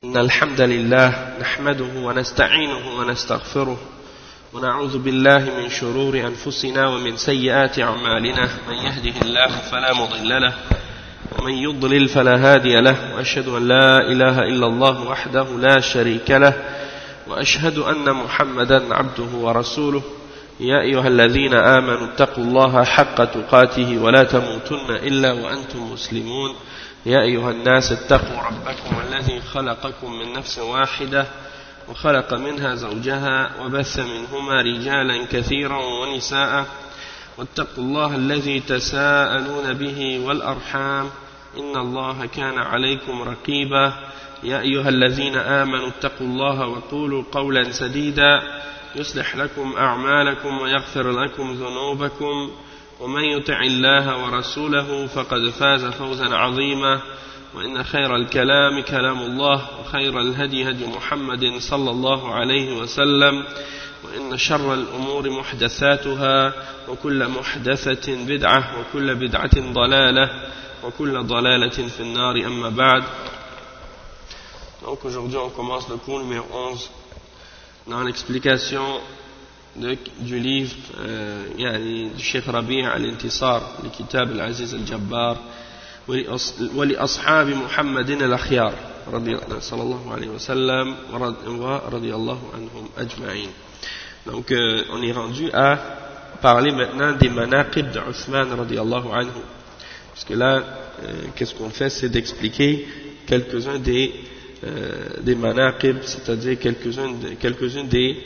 إن الحمد لله نحمده ونستعينه ونستغفره ونعوذ بالله من شرور أنفسنا ومن سيئات أعمالنا من يهده الله فلا مضل له ومن يضلل فلا هادي له وأشهد أن لا إله إلا الله وحده لا شريك له وأشهد أن محمدا عبده ورسوله يا أيها الذين آمنوا اتقوا الله حق تقاته ولا تموتن إلا وأنتم مسلمون يا أيها الناس اتقوا ربكم الذي خلقكم من نفس واحدة وخلق منها زوجها وبث منهما رجالا كثيرا ونساء واتقوا الله الذي تساءلون به والأرحام إن الله كان عليكم رقيبا يا أيها الذين آمنوا اتقوا الله وقولوا قولا سديدا يصلح لكم أعمالكم ويغفر لكم ذنوبكم ومن يطع الله ورسوله فقد فاز فوزا عظيما وإن خير الكلام كلام الله وخير الهدي هدي محمد صلى الله عليه وسلم وإن شر الأمور محدثاتها وكل محدثة بدعة وكل بدعة ضلالة وكل ضلالة في النار أما بعد. Donc aujourd'hui on commence le cours numéro 11 dans l'explication du livre du Cheikh Rabi' al-Intisar, le Kitab al-Aziz al-Jabbar ولأصحاب محمد الأخيار صلى الله عليه وسلم ورضي الله عنهم أجمعين. Donc on est rendu à parler maintenant des manaqib de Uthman radiyallahu anhu. Parce que là, qu'est-ce qu'on fait, c'est d'expliquer quelques-uns des manaqib, c'est-à-dire quelques-uns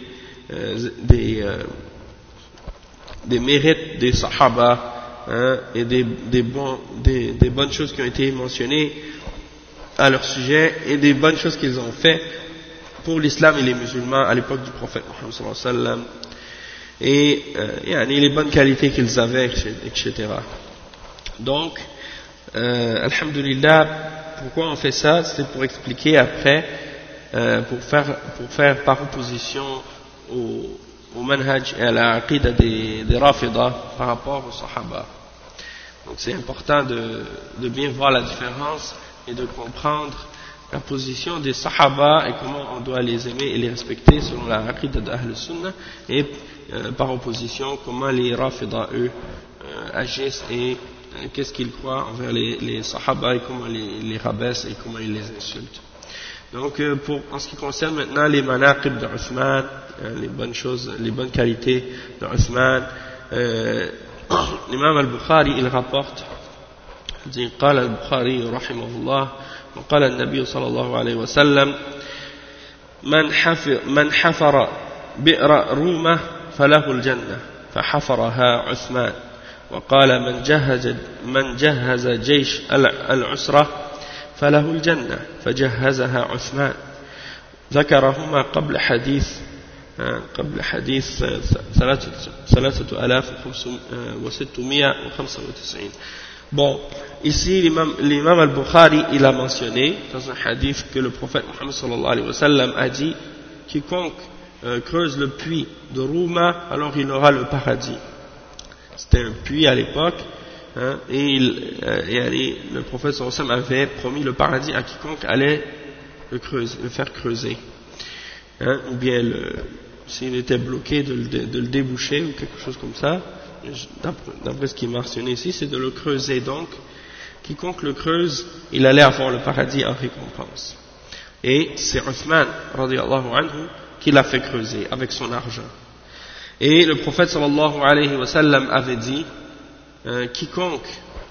des mérites des sahaba, et des bonnes choses qui ont été mentionnées à leur sujet et des bonnes choses qu'ils ont fait pour l'islam et les musulmans à l'époque du prophète Muhammad sallallahu alayhi wa sallam, et les bonnes qualités qu'ils avaient, etc. Donc, alhamdulillah, pourquoi on fait ça? C'est pour expliquer après, pour faire par opposition au manhaj et à la aqida des Rafida par rapport aux Sahaba. Donc c'est important de bien voir la différence et de comprendre la position des Sahaba et comment on doit les aimer et les respecter selon la aqida d'Ahl Sunnah, et par opposition comment les Rafida eux agissent et qu'est-ce qu'ils croient envers les Sahaba et comment les rabaissent et comment ils les insultent. Donc en ce qui concerne maintenant les manaqib de Uthman, les bonnes choses, les bonnes qualités de Uthman, l'imam al-Bukhari il rapporte, il dit قال البخاري رحمه الله وقال النبي صلى الله عليه وسلم من حفر بئر رومة فله الجنة فحفرها عثمان وقال من جهز جيش العسرة فله الجنة فجهزها عثمان ذكرهما قبل حديث 3695. Bon, ici l'imam al-Bukhari il a mentionné dans un hadith que le prophète Muhammad sallallahu alayhi wa sallam a dit: quiconque creuse le puits de Rouma, alors il aura le paradis. C'était un puits à l'époque, et le prophète sallallahu alayhi wa sallam avait promis le paradis à quiconque allait le faire creuser, ou bien s'il était bloqué de le déboucher ou quelque chose comme ça. D'après ce qui est mentionné ici, c'est de le creuser. Donc quiconque le creuse, il allait avoir le paradis en récompense. Et c'est Uthman radiyallahu anhu qui l'a fait creuser avec son argent. Et le prophète sallallahu alayhi wa sallam avait dit: quiconque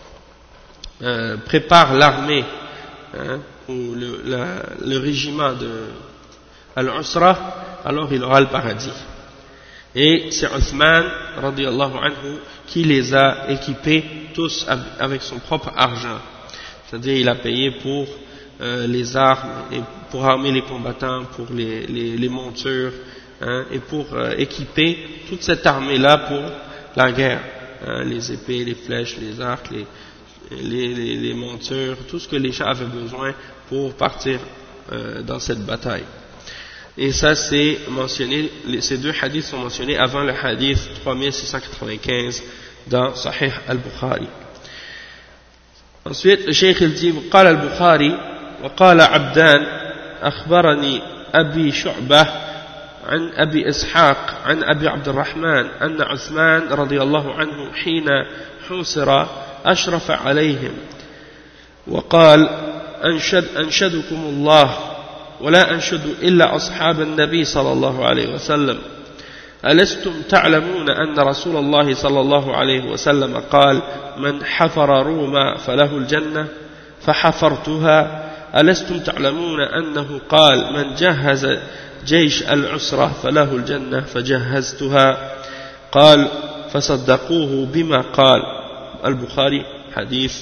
prépare l'armée, ou le régiment de Al-Usra, alors il aura le paradis. Et c'est Uthman radiyallahu anhu qui les a équipés tous avec son propre argent. C'est-à-dire il a payé pour les armes, et pour armer les combattants, pour les montures, et pour équiper toute cette armée-là pour la guerre, les épées, les flèches, les arcs, les montures, tout ce que les gens avaient besoin pour partir dans cette bataille. Et ça c'est mentionné, ces deux hadiths sont mentionnés avant le hadith 3695 dans Sahih al-Bukhari. Ensuite le Cheikh il dit: قال البخاري وقال عبدان أخبرني أبي شعبة عن أبي إسحاق عن أبي عبد الرحمن أن عثمان رضي الله عنه حين حوسر أشرف عليهم وقال أنشدكم الله ولا أنشد إلا أصحاب النبي صلى الله عليه وسلم ألستم تعلمون أن رسول الله صلى الله عليه وسلم قال من حفر روما فله الجنة فحفرتها ألستم تعلمون أنه قال من جهز جيش العسرة فله الجنة فجهزتها قال فصدقوه بما قال. البخاري حديث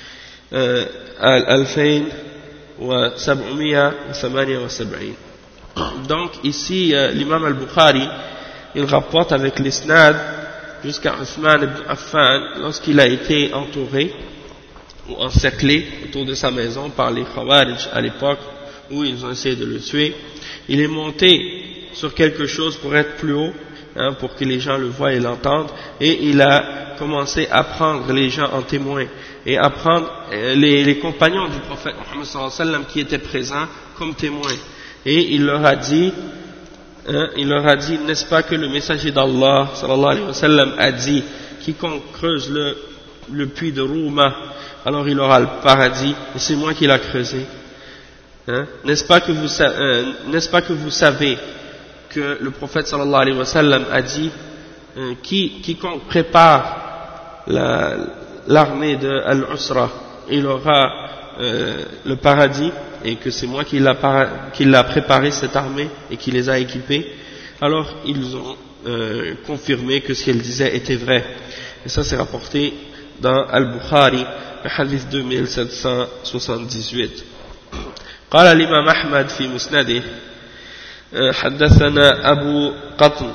2778. Donc ici l'imam al-Bukhari il rapporte avec l'isnad jusqu'à Uthman ibn Affan lorsqu'il a été entouré ou encerclé autour de sa maison par les Khawarij à l'époque où ils ont essayé de le tuer. Il est monté sur quelque chose pour être plus haut, pour que les gens le voient et l'entendent, et il a commencé à prendre les gens en témoin et à prendre les compagnons du prophète Mohammed sallallahu alayhi wa sallam qui étaient présents comme témoins. Et il leur a dit, n'est-ce pas que le messager d'Allah sallallahu alayhi wa sallam a dit, quiconque creuse le puits de Rouma, alors il aura le paradis, et c'est moi qui l'a creusé. N'est-ce pas que vous savez que le prophète sallallahu alayhi wa sallam a dit, quiconque prépare l'armée de Al-Usra, il aura le paradis, et que c'est moi qui l'a préparé cette armée et qui les a équipés. Alors ils ont confirmé que ce qu'elle disait était vrai, et ça c'est rapporté dans Al-Bukhari, le hadith 2778. قال الإمام أحمد في مسنده حدثنا أبو قطن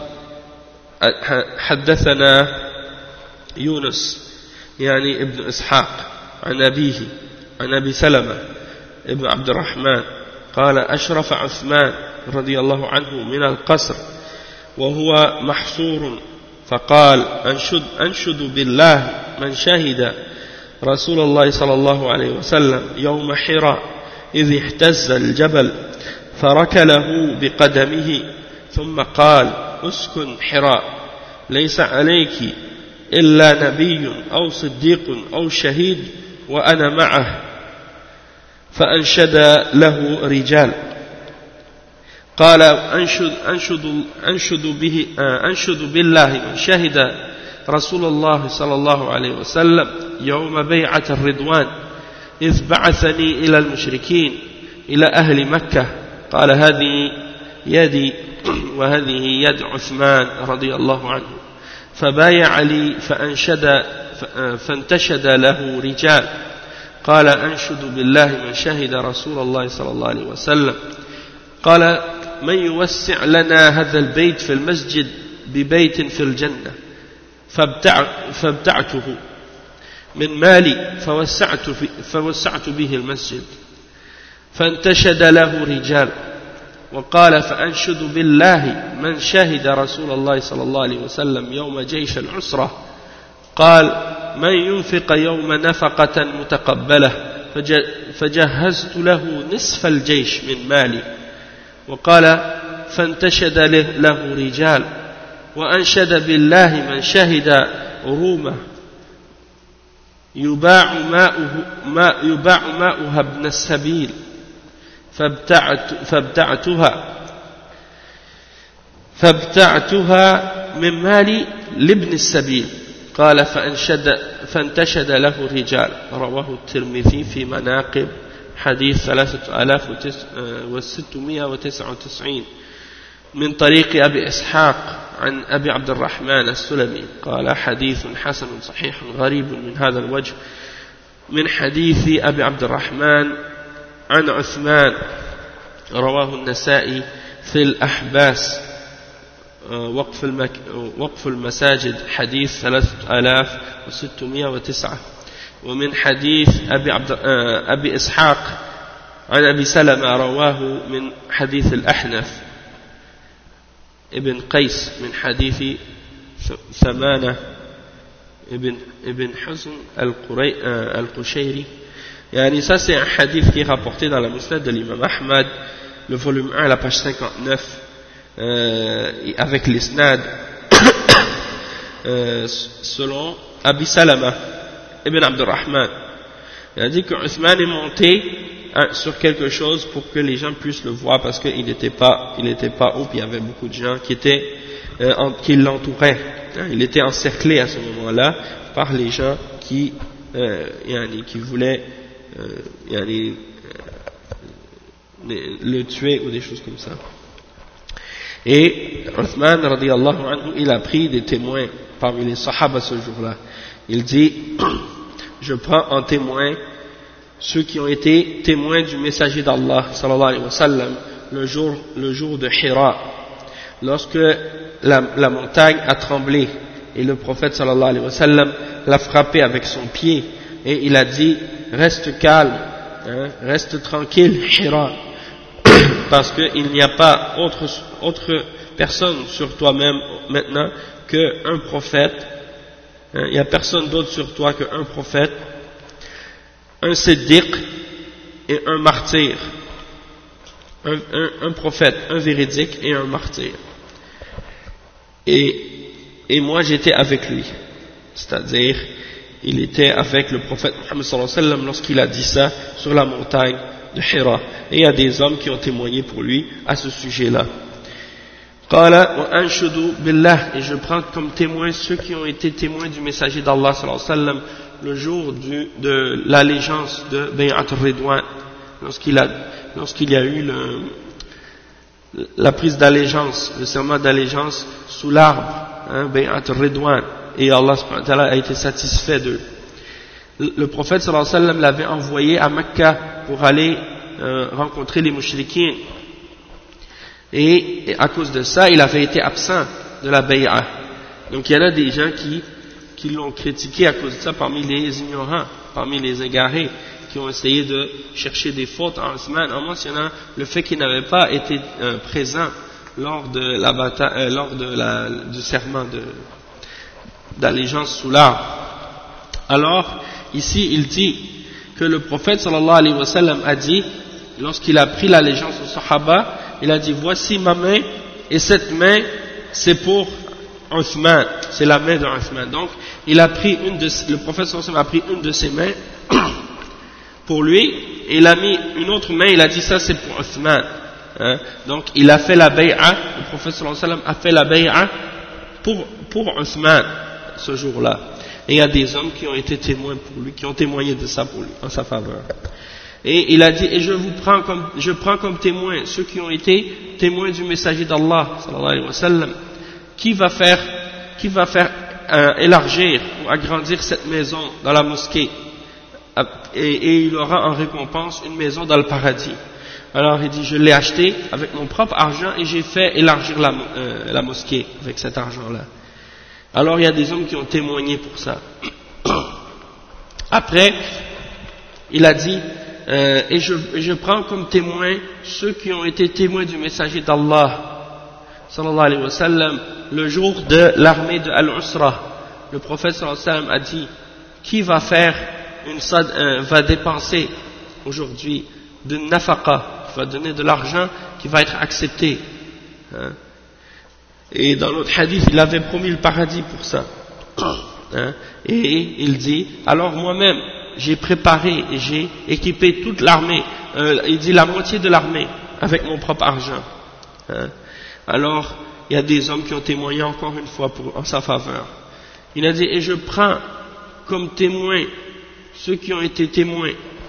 حدثنا يونس يعني ابن إسحاق عن أبيه عن أبي سلمة ابن عبد الرحمن قال أشرف عثمان رضي الله عنه من القصر وهو محصور فقال أنشد بالله من شهد رسول الله صلى الله عليه وسلم يوم حراء إذ اهتز الجبل فركله بقدمه ثم قال اسكن حراء ليس عليك إلا نبي أو صديق أو شهيد وأنا معه فأنشد له رجال قال أنشد بالله من شهد رسول الله صلى الله عليه وسلم يوم بيعة الرضوان إذ بعثني إلى المشركين إلى أهل مكة قال هذه يدي وهذه يد عثمان رضي الله عنه فبايع لي فانتشد له رجال قال أنشد بالله من شهد رسول الله صلى الله عليه وسلم قال من يوسع لنا هذا البيت في المسجد ببيت في الجنة فابتعته من مالي فوسعت به المسجد فانتشد له رجال وقال فأنشد بالله من شهد رسول الله صلى الله عليه وسلم يوم جيش العسرة قال من ينفق يوم نفقة متقبلة فجهزت له نصف الجيش من مالي وقال فانتشد له رجال وأنشد بالله من شهد رومه يباع ماؤها ابن السبيل فابتعتها من مالي لابن السبيل قال فانتشد له رجال. رواه الترمذي في مناقب حديث 3699 من طريق أبي إسحاق عن أبي عبد الرحمن السلمي قال حديث حسن صحيح غريب من هذا الوجه من حديث أبي عبد الرحمن عن عثمان. رواه النسائي في الأحباس وقف المساجد حديث 3609 ومن حديث أبي إسحاق عن أبي سلمة رواه من حديث الأحنف ابن قيس من حديث ثمانة ابن حزن القشيري. Yani ça c'est un hadith qui est rapporté dans la Musnad de l'imam Ahmad le volume 1, la page 59, avec l'isnad, selon Abi Salama ibn Abdurrahman. Il a dit que Uthman est monté sur quelque chose pour que les gens puissent le voir, parce qu'il n'était pas haut, puis il y avait beaucoup de gens qui l'entouraient. Il était encerclé à ce moment-là par les gens qui voulaient le tuer ou des choses comme ça. Et Uthman radiyallahu anhu, il a pris des témoins parmi les sahaba ce jour-là. Il dit: je prends en témoin ceux qui ont été témoins du messager d'Allah sallallahu alayhi wa sallam le jour de Hira, lorsque la montagne a tremblé et le prophète sallallahu alayhi wa sallam l'a frappé avec son pied et il a dit: reste calme, reste tranquille Hira, parce qu'il n'y a pas autre personne sur toi-même maintenant qu'un prophète. Il n'y a personne d'autre sur toi qu'un prophète, un siddiq et un martyr. Un prophète, un véridique et un martyr. Et moi j'étais avec lui. C'est-à-dire, il était avec le prophète Muhammad sallallahu alayhi wa sallam lorsqu'il a dit ça sur la montagne de Hira. Et il y a des hommes qui ont témoigné pour lui à ce sujet-là. Qala wa anshudu billah, et je prends comme témoins ceux qui ont été témoins du messager d'Allah sallallahu alayhi wa sallam le jour de l'allégeance de Bay'at al-Ridwan, lorsqu'il y a eu la prise d'allégeance, le serment d'allégeance sous l'arbre, Bay'at al-Ridwan, et Allah subhanahu wa ta'ala a été satisfait d'eux. Le prophète sallallahu alayhi wa sallam l'avait envoyé à Mecca pour aller rencontrer les mouchriquins. Et à cause de ça, il avait été absent de la bay'a. Donc il y en a des gens qui l'ont critiqué à cause de ça parmi les ignorants, parmi les égarés, qui ont essayé de chercher des fautes en Uthman, en mentionnant le fait qu'il n'avait pas été présent lors de la bataille, du serment d'allégeance sous l'arbre. Alors, ici, il dit que le prophète sallallahu alayhi wa sallam a dit, lorsqu'il a pris l'allégeance aux Sahaba, il a dit: voici ma main, et cette main c'est pour Uthman, c'est la main d'Uthman. Donc le prophète sallallahu alayhi wa sallam a pris une de ses mains pour lui, et il a mis une autre main, il a dit: ça c'est pour Uthman. Donc il a fait la bay'a, le prophète sallallahu alayhi wa sallam a fait la bay'a pour Uthman ce jour-là. Et il y a des hommes qui ont été témoins pour lui, qui ont témoigné de ça pour lui, en sa faveur. Et il a dit: et je prends comme témoins ceux qui ont été témoins du messager d'Allah sallallahu alayhi wa sallam, qui va faire élargir ou agrandir cette maison dans la mosquée, et il aura en récompense une maison dans le paradis. Alors il dit: je l'ai acheté avec mon propre argent et j'ai fait élargir la mosquée avec cet argent-là. Alors il y a des hommes qui ont témoigné pour ça. Après, il a dit: et je prends comme témoins ceux qui ont été témoins du messager d'Allah sallallahu alayhi wa sallam le jour de l'armée de Al-Usra. Le prophète sallallahu alayhi wa sallam a dit: qui va va dépenser aujourd'hui de nafaqa, qui va donner de l'argent qui va être accepté, et dans l'autre hadith il avait promis le paradis pour ça, et il dit: alors moi-même j'ai préparé et j'ai équipé toute l'armée, il dit la moitié de l'armée avec mon propre argent. Alors il y a des hommes qui ont témoigné encore une fois en sa faveur. Il a dit: et je prends comme témoins ceux qui ont été témoins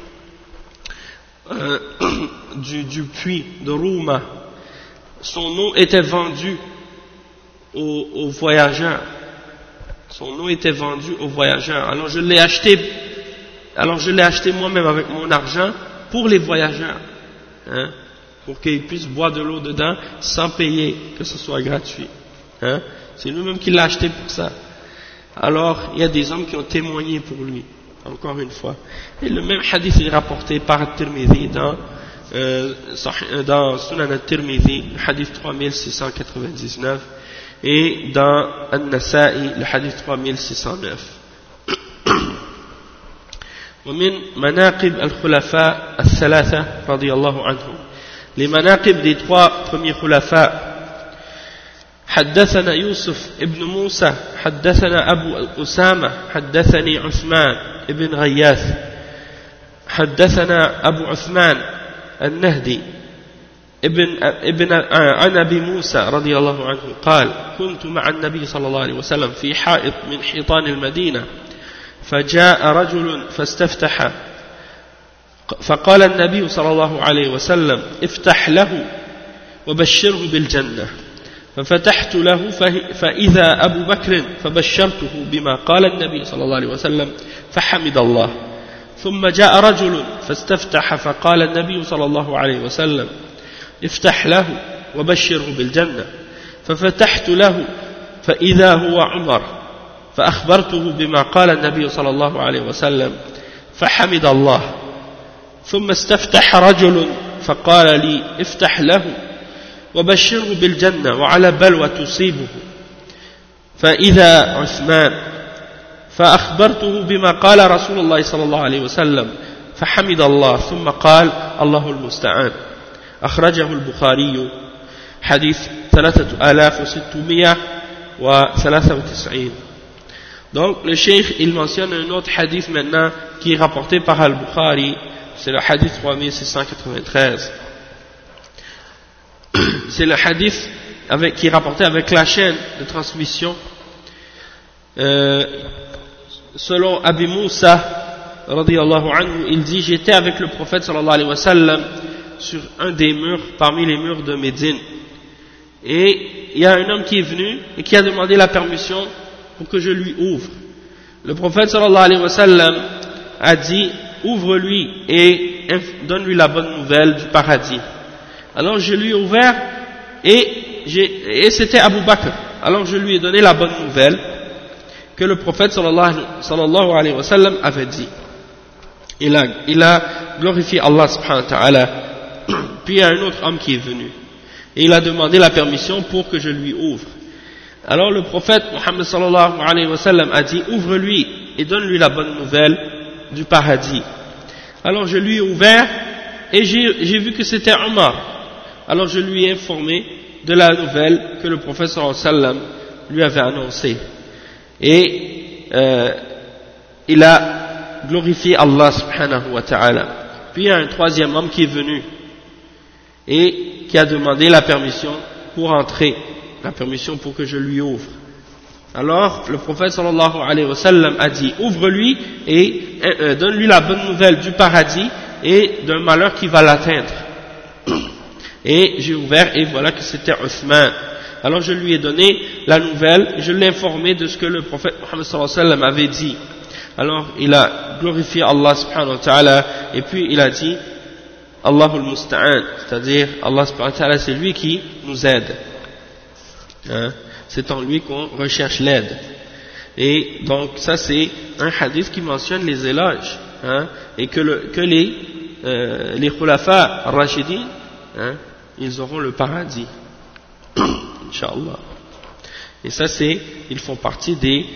du puits de Rouma. Son eau était vendue aux voyageurs. Son eau était vendue aux voyageurs. Alors je l'ai acheté moi-même avec mon argent pour les voyageurs, pour qu'ils puissent boire de l'eau dedans sans payer, que ce soit gratuit. C'est lui-même qui l'a acheté pour ça. Alors il y a des hommes qui ont témoigné pour lui, encore une fois. Et le même hadith est rapporté par Tirmidhi dans Sunan al-Tirmidhi, le hadith 3699, et dans An-Nasa'i, le hadith 3609. ومن مناقب الخلفاء الثلاثة رضي الله عنهم les manaqib des trois premiers khulafa. حدثنا يوسف ابن موسى حدثنا أبو أسامة حدثني عثمان ابن غياث حدثنا أبو عثمان النهدي عن أبي موسى رضي الله عنه قال كنت مع النبي صلى الله عليه وسلم في حائط من حيطان المدينة فجاء رجل فاستفتح فقال النبي صلى الله عليه وسلم افتح له وبشره بالجنة ففتحت له فإذا أبو بكر فبشرته بما قال النبي صلى الله عليه وسلم فحمد الله ثم جاء رجل فاستفتح فقال النبي صلى الله عليه وسلم افتح له وبشره بالجنة ففتحت له فإذا هو عمر فأخبرته بما قال النبي صلى الله عليه وسلم فحمد الله ثم استفتح رجل فقال لي افتح له وبشره بالجنة وعلى بلوى تصيبه فإذا عثمان فأخبرته بما قال رسول الله صلى الله عليه وسلم فحمد الله ثم قال الله المستعان أخرجه البخاري حديث 3693. Donc le cheikh il mentionne un autre hadith maintenant qui est rapporté par Al-Bukhari, c'est le hadith 3693. C'est le hadith qui est rapporté avec la chaîne de transmission. Selon Abi Moussa radiyallahu anhu, il dit j'étais avec le prophète sallallahu alayhi wa sallam sur un des murs parmi les murs de Médine et il y a un homme qui est venu et qui a demandé la permission pour que je lui ouvre. Le prophète sallallahu alayhi wa sallam a dit ouvre-lui et donne-lui la bonne nouvelle du paradis. Alors je lui ai ouvert et c'était Abu Bakr. Alors je lui ai donné la bonne nouvelle que le prophète sallallahu alayhi wa sallam avait dit. Il a glorifié Allah subhanahu wa ta'ala. Puis il y a un autre homme qui est venu et il a demandé la permission pour que je lui ouvre. Alors le prophète Muhammad sallallahu alayhi wa sallam a dit ouvre-lui et donne-lui la bonne nouvelle du paradis. Alors je lui ai ouvert et j'ai vu que c'était Omar. Alors je lui ai informé de la nouvelle que le prophète sallallahu alayhi wa sallam lui avait annoncée. Et il a glorifié Allah subhanahu wa ta'ala. Puis il y a un troisième homme qui est venu et qui a demandé la permission pour entrer, la permission pour que je lui ouvre. Alors le prophète sallallahu alayhi wa sallam a dit ouvre-lui et donne-lui la bonne nouvelle du paradis et d'un malheur qui va l'atteindre. Et j'ai ouvert et voilà que c'était Othman. Alors je lui ai donné la nouvelle, je l'ai informé de ce que le prophète Muhammad sallallahu alayhi wa sallam avait dit. Alors il a glorifié Allah subhanahu wa ta'ala et puis il a dit Allahul Musta'an, c'est-à-dire Allah subhanahu wa ta'ala c'est lui qui nous aide. Hein? C'est en lui qu'on recherche l'aide. Et donc ça c'est un hadith qui mentionne les éloges, hein? Et que les khulafa rashidin, hein? Ils auront le paradis. Inch'Allah. Et ça ils font partie des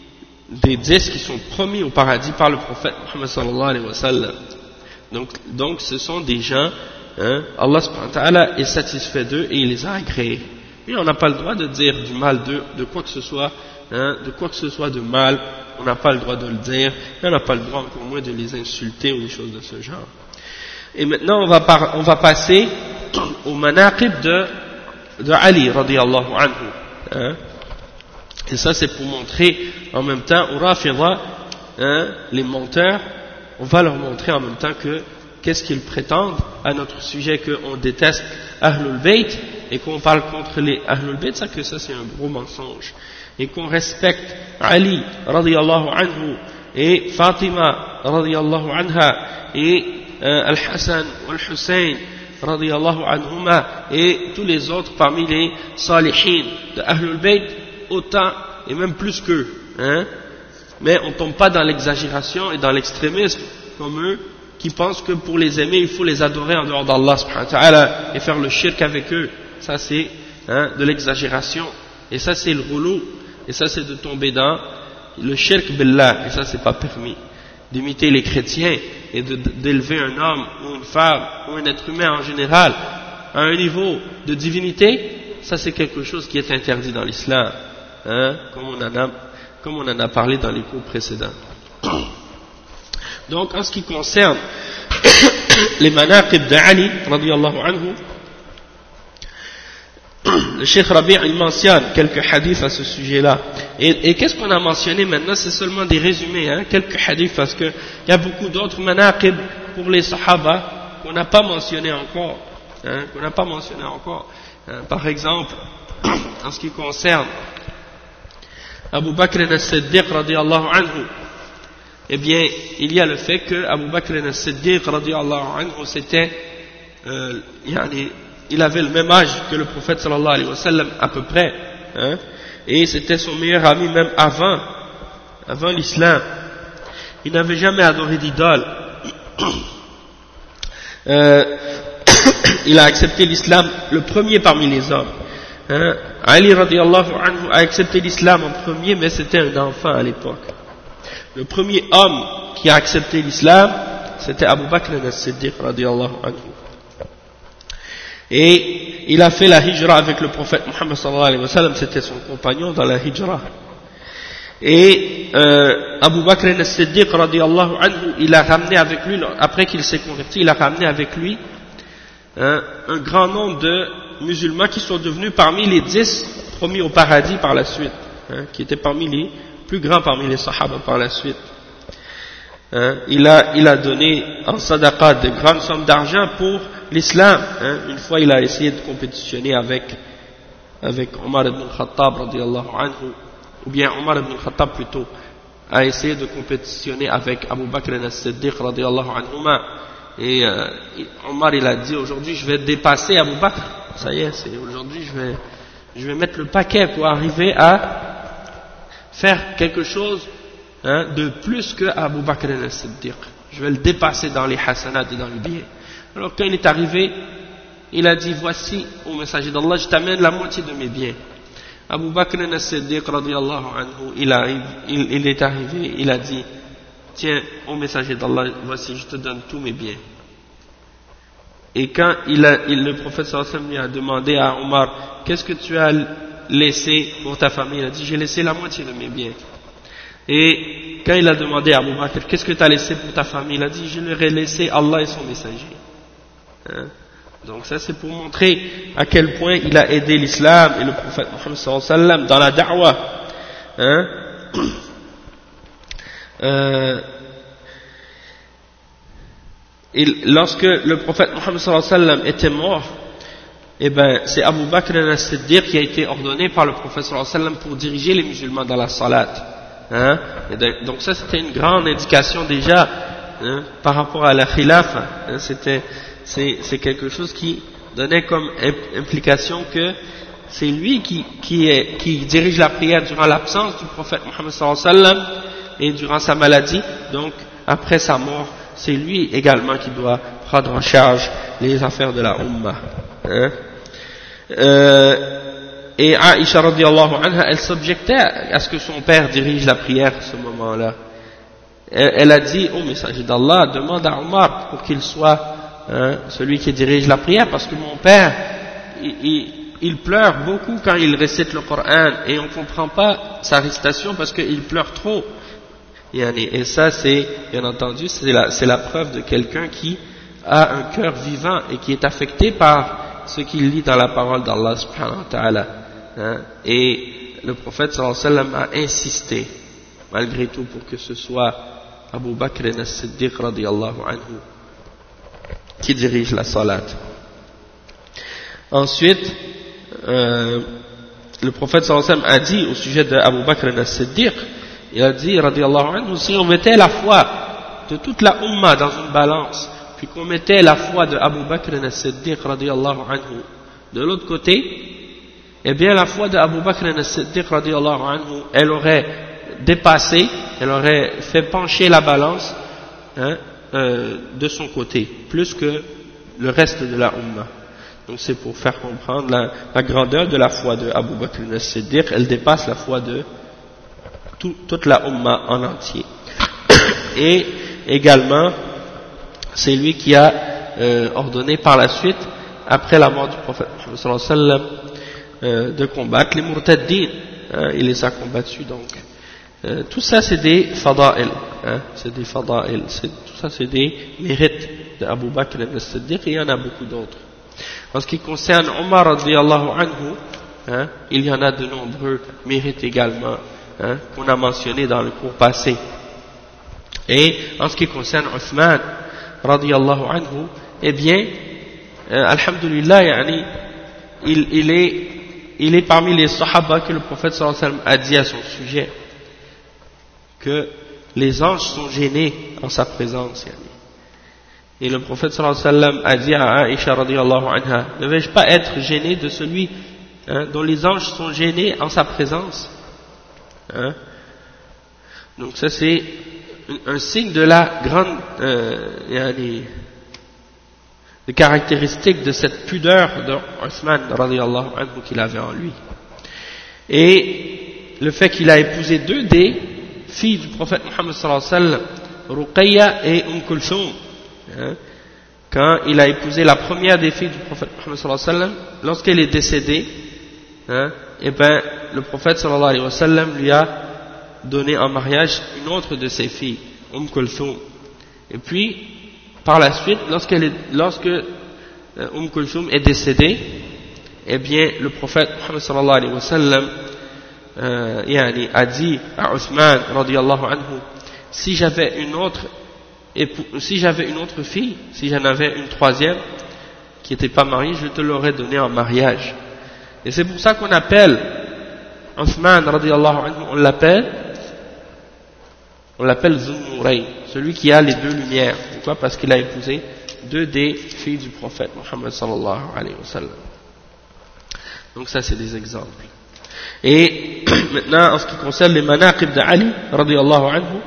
10 qui sont promis au paradis par le prophète Muhammad sallallahu alayhi wa sallam. Donc ce sont des gens, hein, Allah subhanahu wa ta'ala est satisfait d'eux et il les a agréés. Et on n'a pas le droit de dire du mal de quoi que ce soit, hein, de quoi que ce soit de mal, on n'a pas le droit de le dire, et on n'a pas le droit encore moins de les insulter ou des choses de ce genre. Et maintenant on va passer au manaqib de Ali radiyallahu anhu, hein. Et ça c'est pour montrer en même temps aux Rafida, hein, les menteurs, on va leur montrer en même temps qu'est-ce qu'ils prétendent à notre sujet, qu'on déteste Ahlul Bayt et qu'on parle contre les Ahlul Bayt, ça c'est un gros mensonge, et qu'on respecte Ali radiyallahu anhu et Fatima radiyallahu anha et Al-Hassan ou Al-Hussein radiyallahu anhuma et tous les autres parmi les salihin de Ahlul Bayt autant et même plus qu'eux, hein? Mais on ne tombe pas dans l'exagération et dans l'extrémisme comme eux qui pensent que pour les aimer il faut les adorer en dehors d'Allah subhanahu wa ta'ala et faire le shirk avec eux. Ça c'est, hein, de l'exagération et ça c'est le roulou et ça c'est de tomber dans le shirk billah et ça c'est pas permis. D'imiter les chrétiens et d'élever un homme ou une femme ou un être humain en général à un niveau de divinité, ça c'est quelque chose qui est interdit dans l'islam, hein, comme on en a parlé dans les cours précédents. Donc en ce qui concerne les manaqib d'Ali radiyallahu anhu, le Cheikh Rabi' il mentionne quelques hadiths à ce sujet-là. Et qu'est-ce qu'on a mentionné maintenant? C'est seulement des résumés, hein, quelques hadiths, parce qu'il y a beaucoup d'autres manaqib pour les sahaba qu'on n'a pas mentionné encore. Hein, par exemple, en ce qui concerne Abu Bakr as-Siddiq radiyallahu anhu, eh bien, il y a le fait que Abu Bakr as-Siddiq radiyallahu anhu, c'était, il avait le même âge que le prophète sallallahu alayhi wa sallam à peu près, hein, et c'était son meilleur ami même avant l'islam. Il n'avait jamais adoré d'idole. Il a accepté l'islam le premier parmi les hommes, hein. Ali radiyallahu anhu a accepté l'islam en premier, mais c'était un enfant à l'époque. Le premier homme qui a accepté l'islam, c'était Abu Bakr as-Siddiq radiyallahu anhu. Et il a fait la hijra avec le prophète Muhammad sallallahu alayhi wa sallam, c'était son compagnon dans la hijra. Et Abu Bakr as-Siddiq radiyallahu anhu, il a ramené avec lui, après qu'il s'est converti, il a ramené avec lui un grand nombre de musulmans qui sont devenus parmi les 10 promis au paradis par la suite, hein, qui étaient parmi les plus grands parmi les sahaba par la suite. Il a donné en sadaqa de grandes sommes d'argent pour l'islam. Hein. Une fois, il a essayé de compétitionner avec Omar ibn al-Khattab radiyallahu anhu, ou bien Omar ibn al-Khattab plutôt, a essayé de compétitionner avec Abu Bakr as-Siddiq radiyallahu anhuma. Et Omar, il a dit, aujourd'hui je vais dépasser Abu Bakr, ça y est, aujourd'hui je vais mettre le paquet pour arriver à faire quelque chose, hein, de plus que Abu Bakr as-Siddiq. Je vais le dépasser dans les hasanat et dans le bien. Alors quand il est arrivé, il a dit, voici, au messager d'Allah, je t'amène la moitié de mes biens. Abu Bakr as-Siddiq radiyallahu anhu, il est arrivé, il a dit, tiens, au messager d'Allah, voici, je te donne tous mes biens. Et quand le prophète sallallahu alayhi wa sallam lui a demandé à Omar, qu'est-ce que tu as laissé pour ta famille? Il a dit, j'ai laissé la moitié de mes biens. Et quand il a demandé à Abu Bakr, qu'est-ce que tu as laissé pour ta famille? Il a dit, je leur ai laissé Allah et son messager. Hein? Donc ça c'est pour montrer à quel point il a aidé l'islam et le prophète Muhammad sallallahu alayhi wa sallam dans la da'wah. Hein? Lorsque le prophète Muhammad sallallahu alayhi wa sallam était mort, eh ben, c'est Abu Bakr as-Siddiq qui a été ordonné par le prophète sallallahu alayhi wa sallam pour diriger les musulmans dans la salat. Hein? Donc ça c'était une grande indication déjà, hein, par rapport à la khilafa. Hein, c'est quelque chose qui donnait comme implication que c'est lui qui dirige la prière durant l'absence du prophète Muhammad sallallahu alayhi wa sallam et durant sa maladie. Donc après sa mort, c'est lui également qui doit prendre en charge les affaires de la Ummah. Hein? Et Aïcha radiyallahu anha, elle s'objectait à ce que son père dirige la prière à ce moment-là. Elle a dit, oh messager d'Allah, demande à Omar pour qu'il soit, hein, celui qui dirige la prière, parce que mon père, il pleure beaucoup quand il récite le Coran, et on ne comprend pas sa récitation parce qu'il pleure trop. Et ça, c'est, bien entendu, c'est la preuve de quelqu'un qui a un cœur vivant et qui est affecté par ce qu'il lit dans la parole d'Allah subhanahu wa ta'ala. Hein? Et le prophète sallallahu alayhi wa sallam a insisté, malgré tout, pour que ce soit Abu Bakr as-Siddiq radiyallahu anhu qui dirige la salat. Ensuite, le prophète sallallahu alayhi wa sallam a dit au sujet d'Abu Bakr as-Siddiq, il a dit, radiyallahu anhu, si on mettait la foi de toute la Ummah dans une balance, puis qu'on mettait la foi de Abu Bakr as-Siddiq, radiyallahu anhu, de l'autre côté, eh bien la foi de Abu Bakr as-Siddiq, radiyallahu anhu, elle aurait dépassé, elle aurait fait pencher la balance, hein, de son côté, plus que le reste de la Ummah. Donc c'est pour faire comprendre la grandeur de la foi de Abu Bakr as-Siddiq, elle dépasse la foi de toute la Ummah en entier. Et également, c'est lui qui a ordonné par la suite après la mort du prophète Muhammad sallallahu alayhi wa sallam, de combattre les murtaddin. Il les a combattus donc. Tout ça c'est des fada'il, c'est des fada'il, tout ça c'est des mérites d'Abu Bakr al-Siddiq, et il y en a beaucoup d'autres. En ce qui concerne Omar radiyallahu anhu, il y en a de nombreux mérites également, qu'on a mentionnés dans le cours passé. Et en ce qui concerne Uthman radiyallahu anhu, eh bien, alhamdulillah, yani, il est parmi les sahaba que le prophète sallallahu alayhi wa sallam a dit à son sujet que les anges sont gênés en sa présence. Yani. Et le prophète sallallahu alayhi wa sallam a dit à Aïcha radiyallahu anha, ne vais-je pas être gêné de celui dont les anges sont gênés en sa présence? Donc ça c'est un signe de la grande des caractéristiques de cette pudeur de Uthman radiyallahu anhu qu'il avait en lui. Et le fait qu'il a épousé deux des filles du prophète Muhammad sallallahu alayhi wa sallam, Ruqayya et Kulthum, quand il a épousé la première des filles du prophète Muhammad sallallahu alayhi wa sallam, lorsqu'elle est décédée, et ben le prophète sallallahu alayhi wa sallam lui a donné en mariage une autre de ses filles, Kulthum. Et puis par la suite, lorsque Kulthum est décédée, eh bien le prophète Muhammad sallallahu alayhi wa sallam a dit à Uthman radiyallahu anhu, si j'avais une autre fille, si j'en avais une troisième qui n'était pas mariée, je te l'aurais donnée en mariage. Et c'est pour ça qu'on appelle Uthman radiyallahu anhu, on l'appelle Zun-Nurayn, celui qui a les deux lumières. Pourquoi? Parce qu'il a épousé deux des filles du prophète Muhammad sallallahu alayhi wa sallam. Donc ça c'est des exemples. Et maintenant en ce qui concerne les manaqib d'Ali radiyallahu anhu,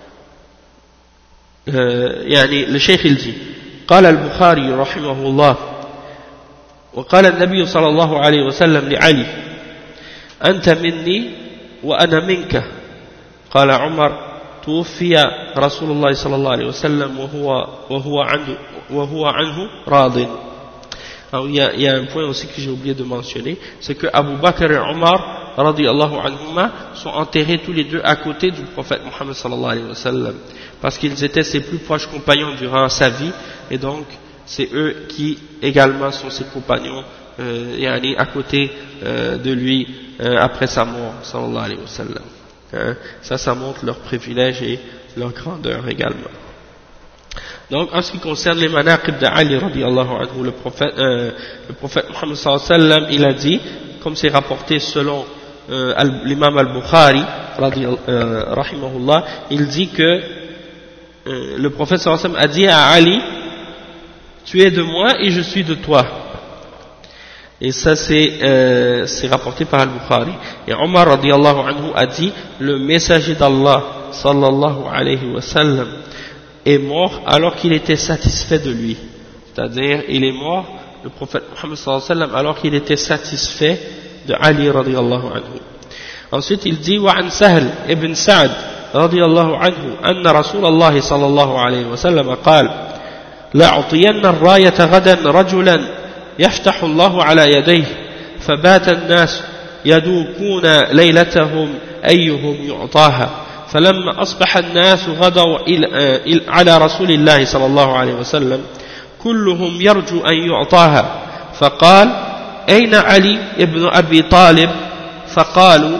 le cheikh il dit قال البخاري رحمه الله وقال النبي صلى الله عليه وسلم لعلي أنت مني وأنا منك قال عمر توفي رسول الله صلى الله عليه وسلم وهو عنه راض. Alors, il y a un point aussi que j'ai oublié de mentionner, c'est que Abu Bakr et Omar radiyallahu anhuma sont enterrés tous les deux à côté du prophète Muhammad sallallahu alayhi wa sallam, parce qu'ils étaient ses plus proches compagnons durant sa vie, et donc c'est eux qui également sont ses compagnons à côté de lui après sa mort sallallahu alayhi wa sallam. Ça montre leur privilège et leur grandeur également. Donc en ce qui concerne les manaqib d'Ali radiyallahu anhu, le prophète Muhammad sallallahu alayhi wa sallam, il a dit, comme c'est rapporté selon l'imam al-Bukhari rahimahullah, il dit que le prophète sallallahu alayhi wa sallam a dit à Ali, tu es de moi et je suis de toi. Et ça c'est rapporté par al-Bukhari. Et Omar radiyallahu anhu a dit, le messager d'Allah sallallahu alayhi wa sallam est mort alors qu'il était satisfait de lui. C'est-à-dire, il est mort, le prophète Muhammad sallallahu alayhi wa sallam, alors qu'il était satisfait de Ali radiyallahu anhu. Ensuite, il dit, وعن سهل ابن سعد رضي الله عنه أن رسول الله صلى الله عليه وسلم قال لأعطين الراية غدا رجلا يفتح الله على يديه فبات الناس يدوكون ليلتهم أيهم يعطاها فلما أصبح الناس غدوا على رسول الله صلى الله عليه وسلم كلهم يرجو أن يعطاها فقال أين علي ابن أبي طالب فقالوا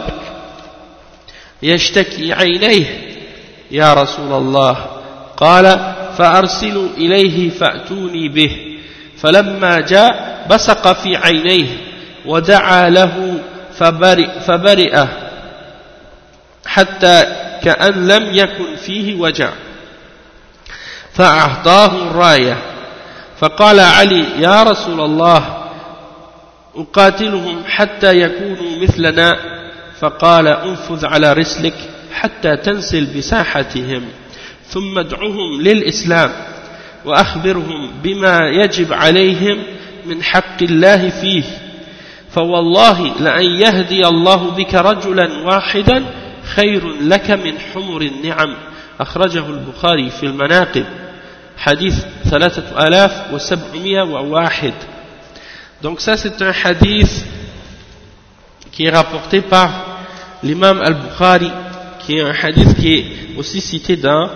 يشتكي عينيه يا رسول الله قال فأرسلوا إليه فأتوني به فلما جاء بصق في عينيه ودعا له فبرئ حتى كأن لم يكن فيه وجع فأعطاه الراية فقال علي يا رسول الله أقاتلهم حتى يكونوا مثلنا فقال انفذ على رسلك حتى تنزل بساحتهم ثم ادعهم للإسلام وأخبرهم بما يجب عليهم من حق الله فيه فوالله لأن يهدي الله بك رجلا واحدا خير لك من حمر النعم أخرجه البخاري في المناقب حديث 3701. Donc ça c'est un hadith qui est rapporté par l'imam al-Bukhari, qui est un hadith qui est aussi cité dans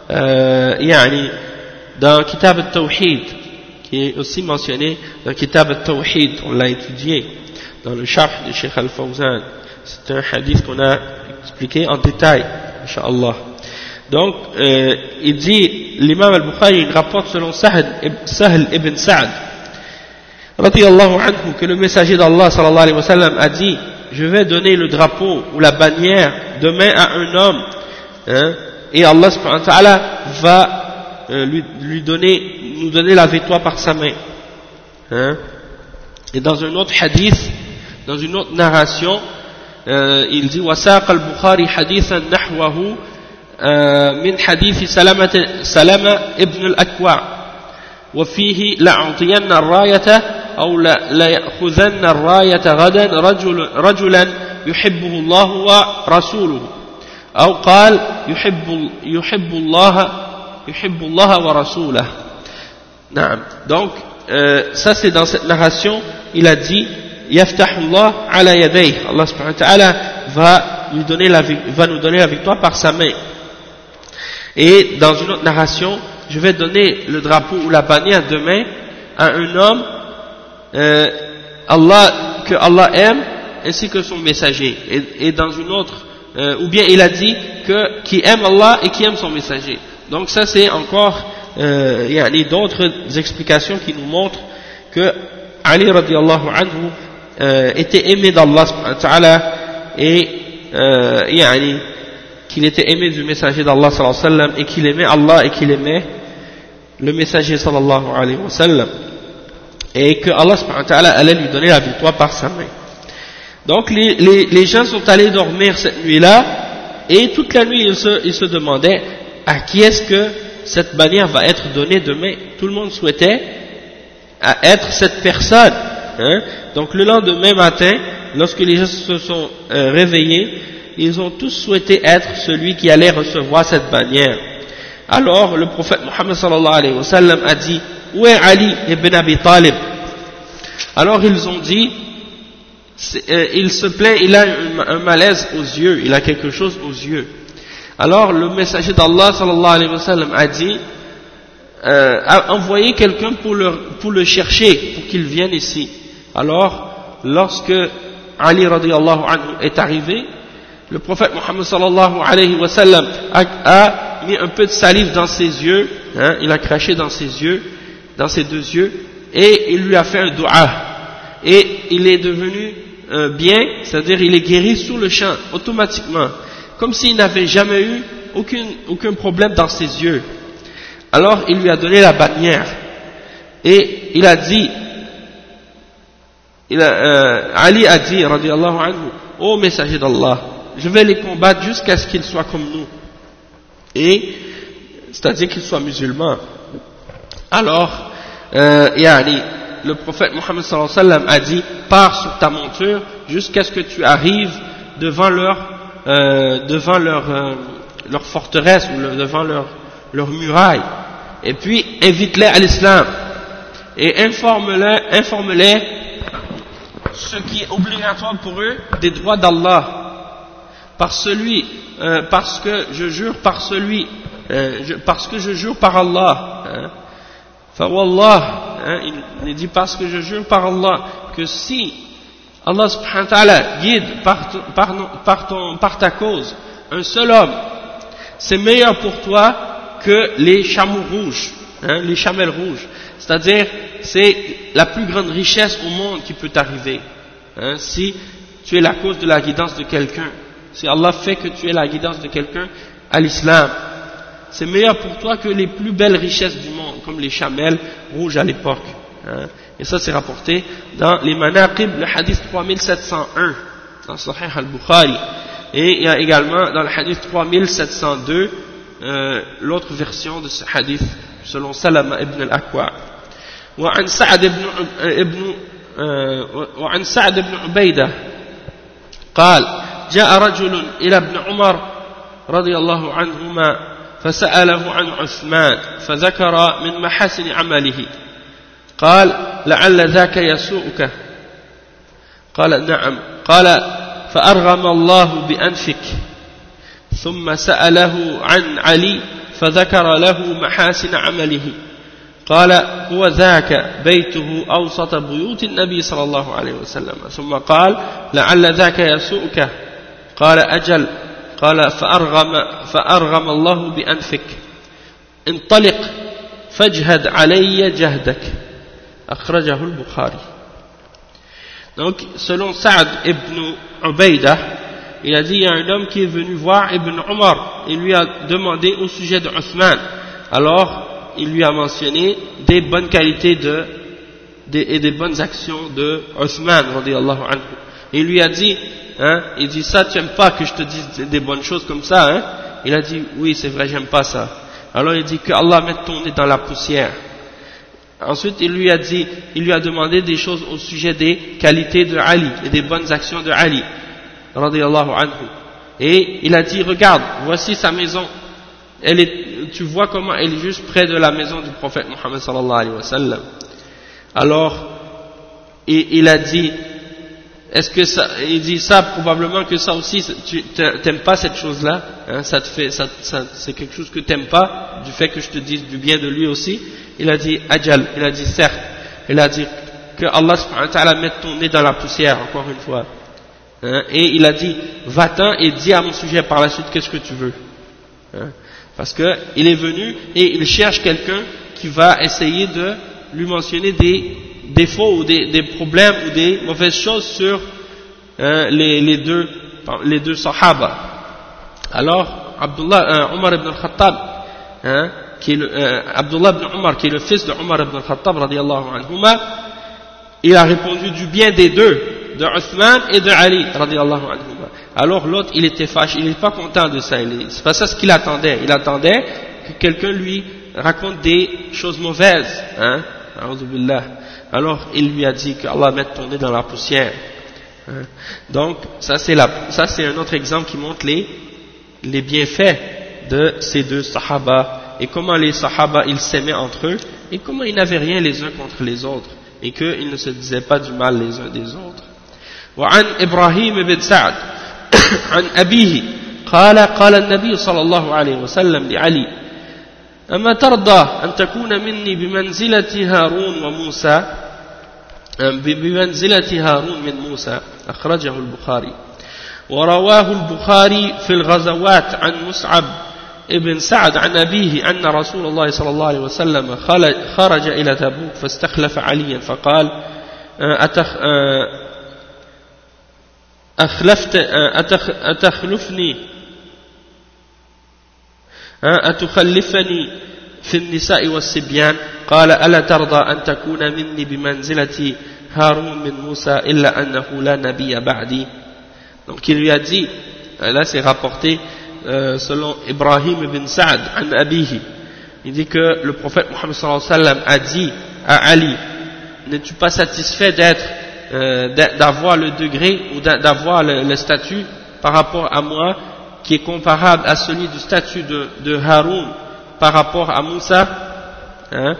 dans Kitab al-Tawhid, qui est aussi mentionné dans Kitab al-Tawhid, on l'a étudié dans le Sharh de Cheikh al-Fawzan. C'est un hadith qu'on a expliqué en détail, Inch'Allah. Donc, il dit, l'imam al-Bukhari, il rapporte selon Sahl ibn Sa'd, radiyallahu anhu, que le messager d'Allah, sallallahu alayhi wa sallam, a dit, je vais donner le drapeau ou la bannière demain à un homme, hein, et Allah subhanahu wa ta'ala va nous donner la victoire par sa main. Hein. Et dans un autre hadith, dans une autre narration, il dit وساق البخاري حديثا نحوه من حديث سلمة ابن الأكوع وفيه لأعطين الراية أو ليأخذن الراية غدا رجلا يحبه الله ورسوله أو قال يحب الله ورسوله. نعم. Donc ça c'est dans cette narration, il a dit Yaftahullah ala yadayh, Allah subhanahu wa ta'ala va nous donner la victoire par sa main. Et dans une autre narration, je vais donner le drapeau ou la bannière demain à un homme que Allah aime ainsi que son messager. Et dans une autre, ou bien il a dit qui aime Allah et qui aime son messager. Donc ça c'est encore il y a d'autres explications qui nous montrent que Ali radiallahu anhu était aimé d'Allah subhanahu wa ta'ala et qu'il était aimé du messager d'Allah sallallahu alayhi wa sallam et qu'il aimait Allah et qu'il aimait le messager sallallahu alayhi wa sallam et que Allah subhanahu wa ta'ala allait lui donner la victoire par sa main. Donc les gens sont allés dormir cette nuit-là et toute la nuit ils se demandaient à qui est-ce que cette bannière va être donnée demain. Tout le monde souhaitait être cette personne. Hein? Donc le lendemain matin, lorsque les gens se sont réveillés, ils ont tous souhaité être celui qui allait recevoir cette bannière. Alors le prophète Mohammed sallallahu alayhi wa sallam a dit, où est Ali ibn Abi Talib? Alors ils ont dit, il se plaint, il a un malaise aux yeux, il a quelque chose aux yeux. Alors le messager d'Allah sallallahu alayhi wa sallam a dit, a envoyé quelqu'un pour le chercher, pour qu'il vienne ici. Alors lorsque Ali radiyallahu anhu est arrivé, le prophète Mohammed sallallahu alayhi wa sallam a mis un peu de salive dans ses yeux, hein, il a craché dans ses yeux, dans ses deux yeux, et il lui a fait un dua. Et il est devenu bien, c'est-à-dire il est guéri sur le champ, automatiquement, comme s'il n'avait jamais eu aucun problème dans ses yeux. Alors il lui a donné la bannière, et il a dit, Ali a dit, radiyallahu anhu, ô messager d'Allah, je vais les combattre jusqu'à ce qu'ils soient comme nous, et c'est-à-dire qu'ils soient musulmans. Alors, le prophète Mohammed sallallahu alayhi wa sallam a dit, pars sur ta monture jusqu'à ce que tu arrives devant leur forteresse ou devant leur muraille, et puis invite-les à l'islam et informe-les ce qui est obligatoire pour eux des droits d'Allah, parce que je jure par Allah, hein. Fawallah, hein, il dit parce que je jure par Allah que si Allah subhanahu wa ta'ala guide par ta cause un seul homme, c'est meilleur pour toi que les chameaux rouges, hein, les chamelles rouges. C'est-à-dire, c'est la plus grande richesse au monde qui peut t'arriver, hein, si tu es la cause de la guidance de quelqu'un. Si Allah fait que tu es la guidance de quelqu'un à l'islam, c'est meilleur pour toi que les plus belles richesses du monde, comme les chamelles rouges à l'époque. Hein. Et ça c'est rapporté dans les Manaqib, le hadith 3701, dans Sahih al-Bukhari. Et il y a également dans le hadith 3702, l'autre version de ce hadith, selon Salama ibn al-Akwa. وعن سعد بن عبيدة قال جاء رجل إلى ابن عمر رضي الله عنهما فسأله عن عثمان فذكر من محاسن عمله قال لعل ذاك يسوءك قال نعم قال فأرغم الله بأنفك ثم سأله عن علي فذكر له محاسن عمله قال هو ذاك بيته أوسط بيوت النبي صلى الله عليه وسلم ثم قال لعل ذاك يسوءك قال أجل قال فأرغم الله بأنفك انطلق فاجهد علي جهدك أخرجه البخاري. Donc selon Saad ibn Ubaydah, il a dit il y a un homme qui est venu voir Ibn Umar et lui a demandé au sujet de Uthman. Alors il lui a mentionné des bonnes qualités et des bonnes actions de Uthman radiyallahu anhu. Et il lui a dit il dit ça tu n'aimes pas que je te dise des bonnes choses comme ça hein? Il a dit oui c'est vrai j'aime pas ça. Alors il dit que Allah mette ton nez dans la poussière. Ensuite il lui a demandé des choses au sujet des qualités de Ali et des bonnes actions de Ali radiyallahu anhu. Et il a dit regarde voici sa maison, tu vois comment elle est juste près de la maison du prophète Muhammad sallallahu alayhi wa sallam. Alors il a dit est-ce que ça, il dit ça probablement que ça aussi tu t'aimes pas cette chose là hein, c'est quelque chose que t'aimes pas du fait que je te dise du bien de lui aussi. Il a dit ajal, il a dit certes, il a dit que Allah subhanahu wa ta'ala mette ton nez dans la poussière encore une fois hein, et il a dit va-t'en et dis à mon sujet par la suite qu'est-ce que tu veux hein, parce que il est venu et il cherche quelqu'un qui va essayer de lui mentionner des défauts ou des problèmes ou des mauvaises choses sur les deux sahaba. Alors Omar ibn al-Khattab hein, Abdullah ibn Omar qui est le fils de Omar ibn al-Khattab radiyallahu anhuma, il a répondu du bien des deux, de Uthman et de Ali radiyallahu anhuma. Alors l'autre il était fâché, il n'est pas content de ça, c'est pas ça ce qu'il attendait. Il attendait que quelqu'un lui raconte des choses mauvaises hein, a'udhu billah. Alors il lui a dit que Allah mette ton nez dans la poussière hein. Donc ça c'est un autre exemple qui montre les bienfaits de ces deux sahaba et comment les sahaba ils s'aimaient entre eux et comment ils n'avaient rien les uns contre les autres et qu'ils ne se disaient pas du mal les uns des autres. وعن إبراهيم بن سعد عن أبيه قال النبي صلى الله عليه وسلم لعلي أما ترضى أن تكون مني بمنزلة هارون من موسى أخرجه البخاري. ورواه البخاري في الغزوات عن مصعب ابن سعد عن أبيه أن رسول الله صلى الله عليه وسلم خرج إلى تبوك فاستخلف عليا فقال أتخلفني في النساء والصبيان قال ألا ترضى أن تكون مني بمنزلة هارون من موسى إلا أنه لا نبي بعدي. Donc il lui a dit, là c'est rapporté selon Ibrahim ibn Sa'd an Abihi, il dit que le prophète Muhammad sallallahu alayhi wa sallam a dit à Ali, n'es-tu pas satisfait d'avoir le degré ou d'avoir le statut par rapport à moi qui est comparable à celui du statut de Haroun par rapport à Moussa hein?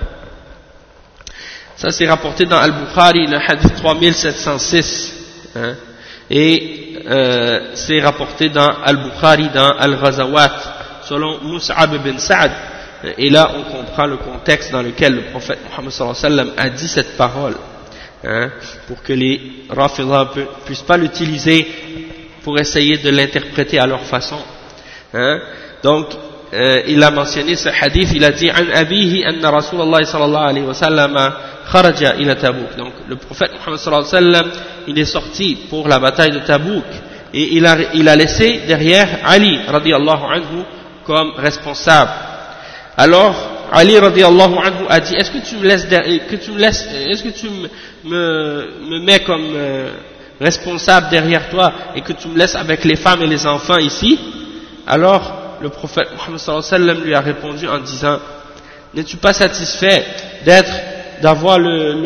Ça c'est rapporté dans Al-Bukhari, le hadith 3706 hein? Et c'est rapporté dans Al-Bukhari dans Al-Ghazawat selon Mus'ab ibn Sa'd. Et là on comprend le contexte dans lequel le prophète Muhammad sallallahu alayhi wa sallam a dit cette parole hein? Pour que les Rafidah ne puissent pas l'utiliser pour essayer de l'interpréter à leur façon hein? Donc il a mentionné ce hadith, il a dit an abihi anna Rasulullah sallallahu alayhi wa sallam kharaja ila Tabouk. Donc le prophète Muhammad sallallahu alayhi wa sallam il est sorti pour la bataille de Tabouk et il a laissé derrière Ali radiyallahu anhu comme responsable. Alors Ali radiyallahu anhu a dit est-ce que tu me mets comme responsable derrière toi et que tu me laisses avec les femmes et les enfants ici? Alors le prophète Muhammad sallallahu alayhi wa sallam lui a répondu en disant n'es-tu pas satisfait d'avoir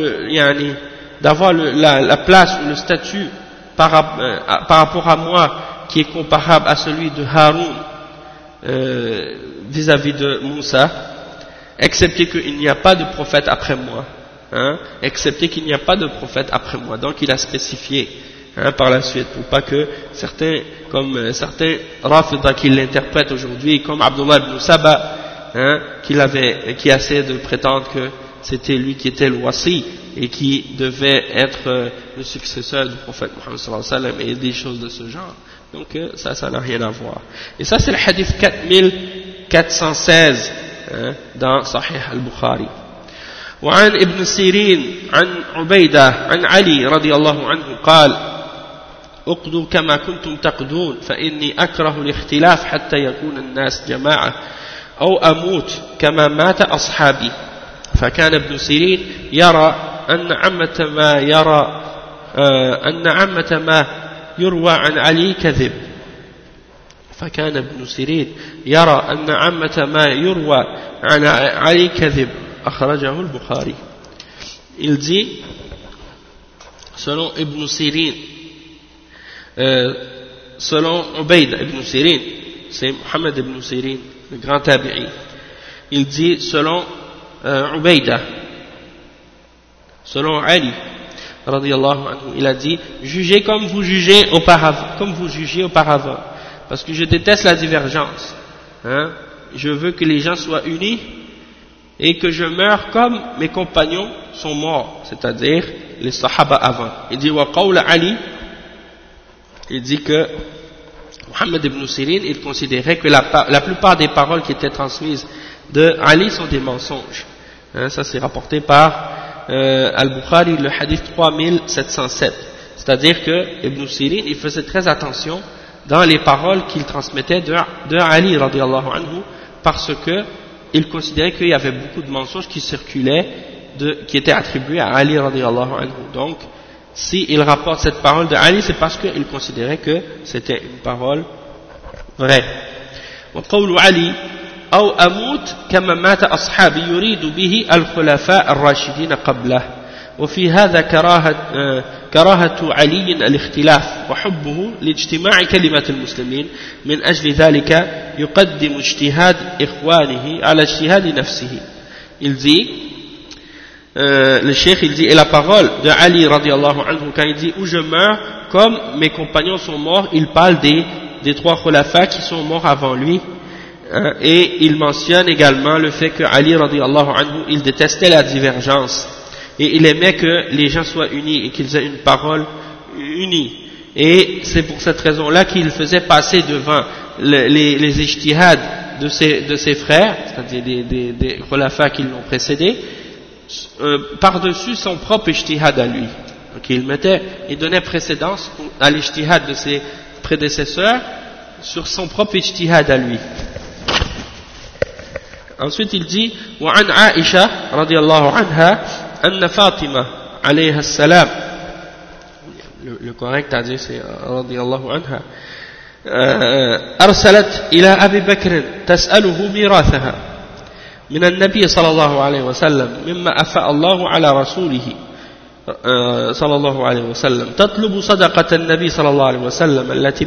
la place ou le statut par rapport à moi qui est comparable à celui de Haroun vis-à-vis de Moussa, excepté qu'il n'y a pas de prophète après moi excepté qu'il n'y a pas de prophète après moi. Donc il a spécifié par la suite, pour pas que certains Rafida qui l'interprètent aujourd'hui, comme Abdullah ibn Saba, qui essaie de prétendre que c'était lui qui était le wasi et qui devait être le successeur du prophète Muhammad sallallahu alayhi wa sallam et des choses de ce genre. Donc ça n'a rien à voir. Et ça c'est le hadith 4416 dans Sahih al-Bukhari. وعن ابن سيرين عن عبيدة عن علي رضي الله عنه قال اقضوا كما كنتم تقضون فإني أكره الاختلاف حتى يكون الناس جماعة أو أموت كما مات أصحابي فكان ابن سيرين يرى أن عامة ما يروى عن علي كذب فكان ابن سيرين يرى أن عامة ما يروى عن علي كذب أخرجه البخاري. Il dit, selon Ibn Sirin, selon Ubayd ibn Sirin, c'est Muhammad ibn Sirin, le grand tabi'i, il dit selon Ubayda, selon Ali radiyallahu anhu, il a dit jugez comme vous jugiez auparavant, parce que je déteste la divergence, je veux que les gens soient unis et que je meure comme mes compagnons sont morts, c'est-à-dire les sahaba avant. Il dit wa qawla Ali, il dit que Muhammad ibn Sirin, il considérait que la plupart des paroles qui étaient transmises de Ali sont des mensonges. Ça c'est rapporté par Al-Bukhari, le hadith 3707. C'est-à-dire que Ibn Sirin, il faisait très attention dans les paroles qu'il transmettait de Ali radiallahu anhu, parce que il considérait qu'il y avait beaucoup de mensonges qui circulaient, qui étaient attribués à Ali radiallahu anhu. Donc, s'il rapporte cette parole de Ali, c'est parce qu'il considérait que c'était une parole vraie. وقول علي أو أموت كما مات أصحابي يريد به الخلفاء الراشدين قبله وفي هذا كراهة علي الاختلاف وحبه لاجتماع كلمة المسلمين من أجل ذلك يقدم اجتهاد إخوانه على اجتهاد نفسه. Il dit, le cheikh il dit, et la parole de Ali radiallahu anhu quand il dit où je meurs comme mes compagnons sont morts, il parle des trois khulafas qui sont morts avant lui, et il mentionne également le fait que Ali radiallahu anhu il détestait la divergence et il aimait que les gens soient unis et qu'ils aient une parole unie, et c'est pour cette raison là qu'il faisait passer devant les ijtihad de ses frères, c'est-à-dire des khulafas qui l'ont précédé, par-dessus son propre ijtihad à lui. Donc il donnait précédence à l'ijtihad de ses prédécesseurs sur son propre ijtihad à lui. Ensuite il dit وعن عائشة رضي الله عنها أن فاطمة عليها السلام, le correct à dire c'est رضي الله عنها, أرسلت إلى أبي بكر تسأله ميراثها من النبي صلى الله عليه وسلم مما أفاء الله على رسوله صلى الله عليه وسلم تطلب صدقة النبي صلى الله عليه وسلم التي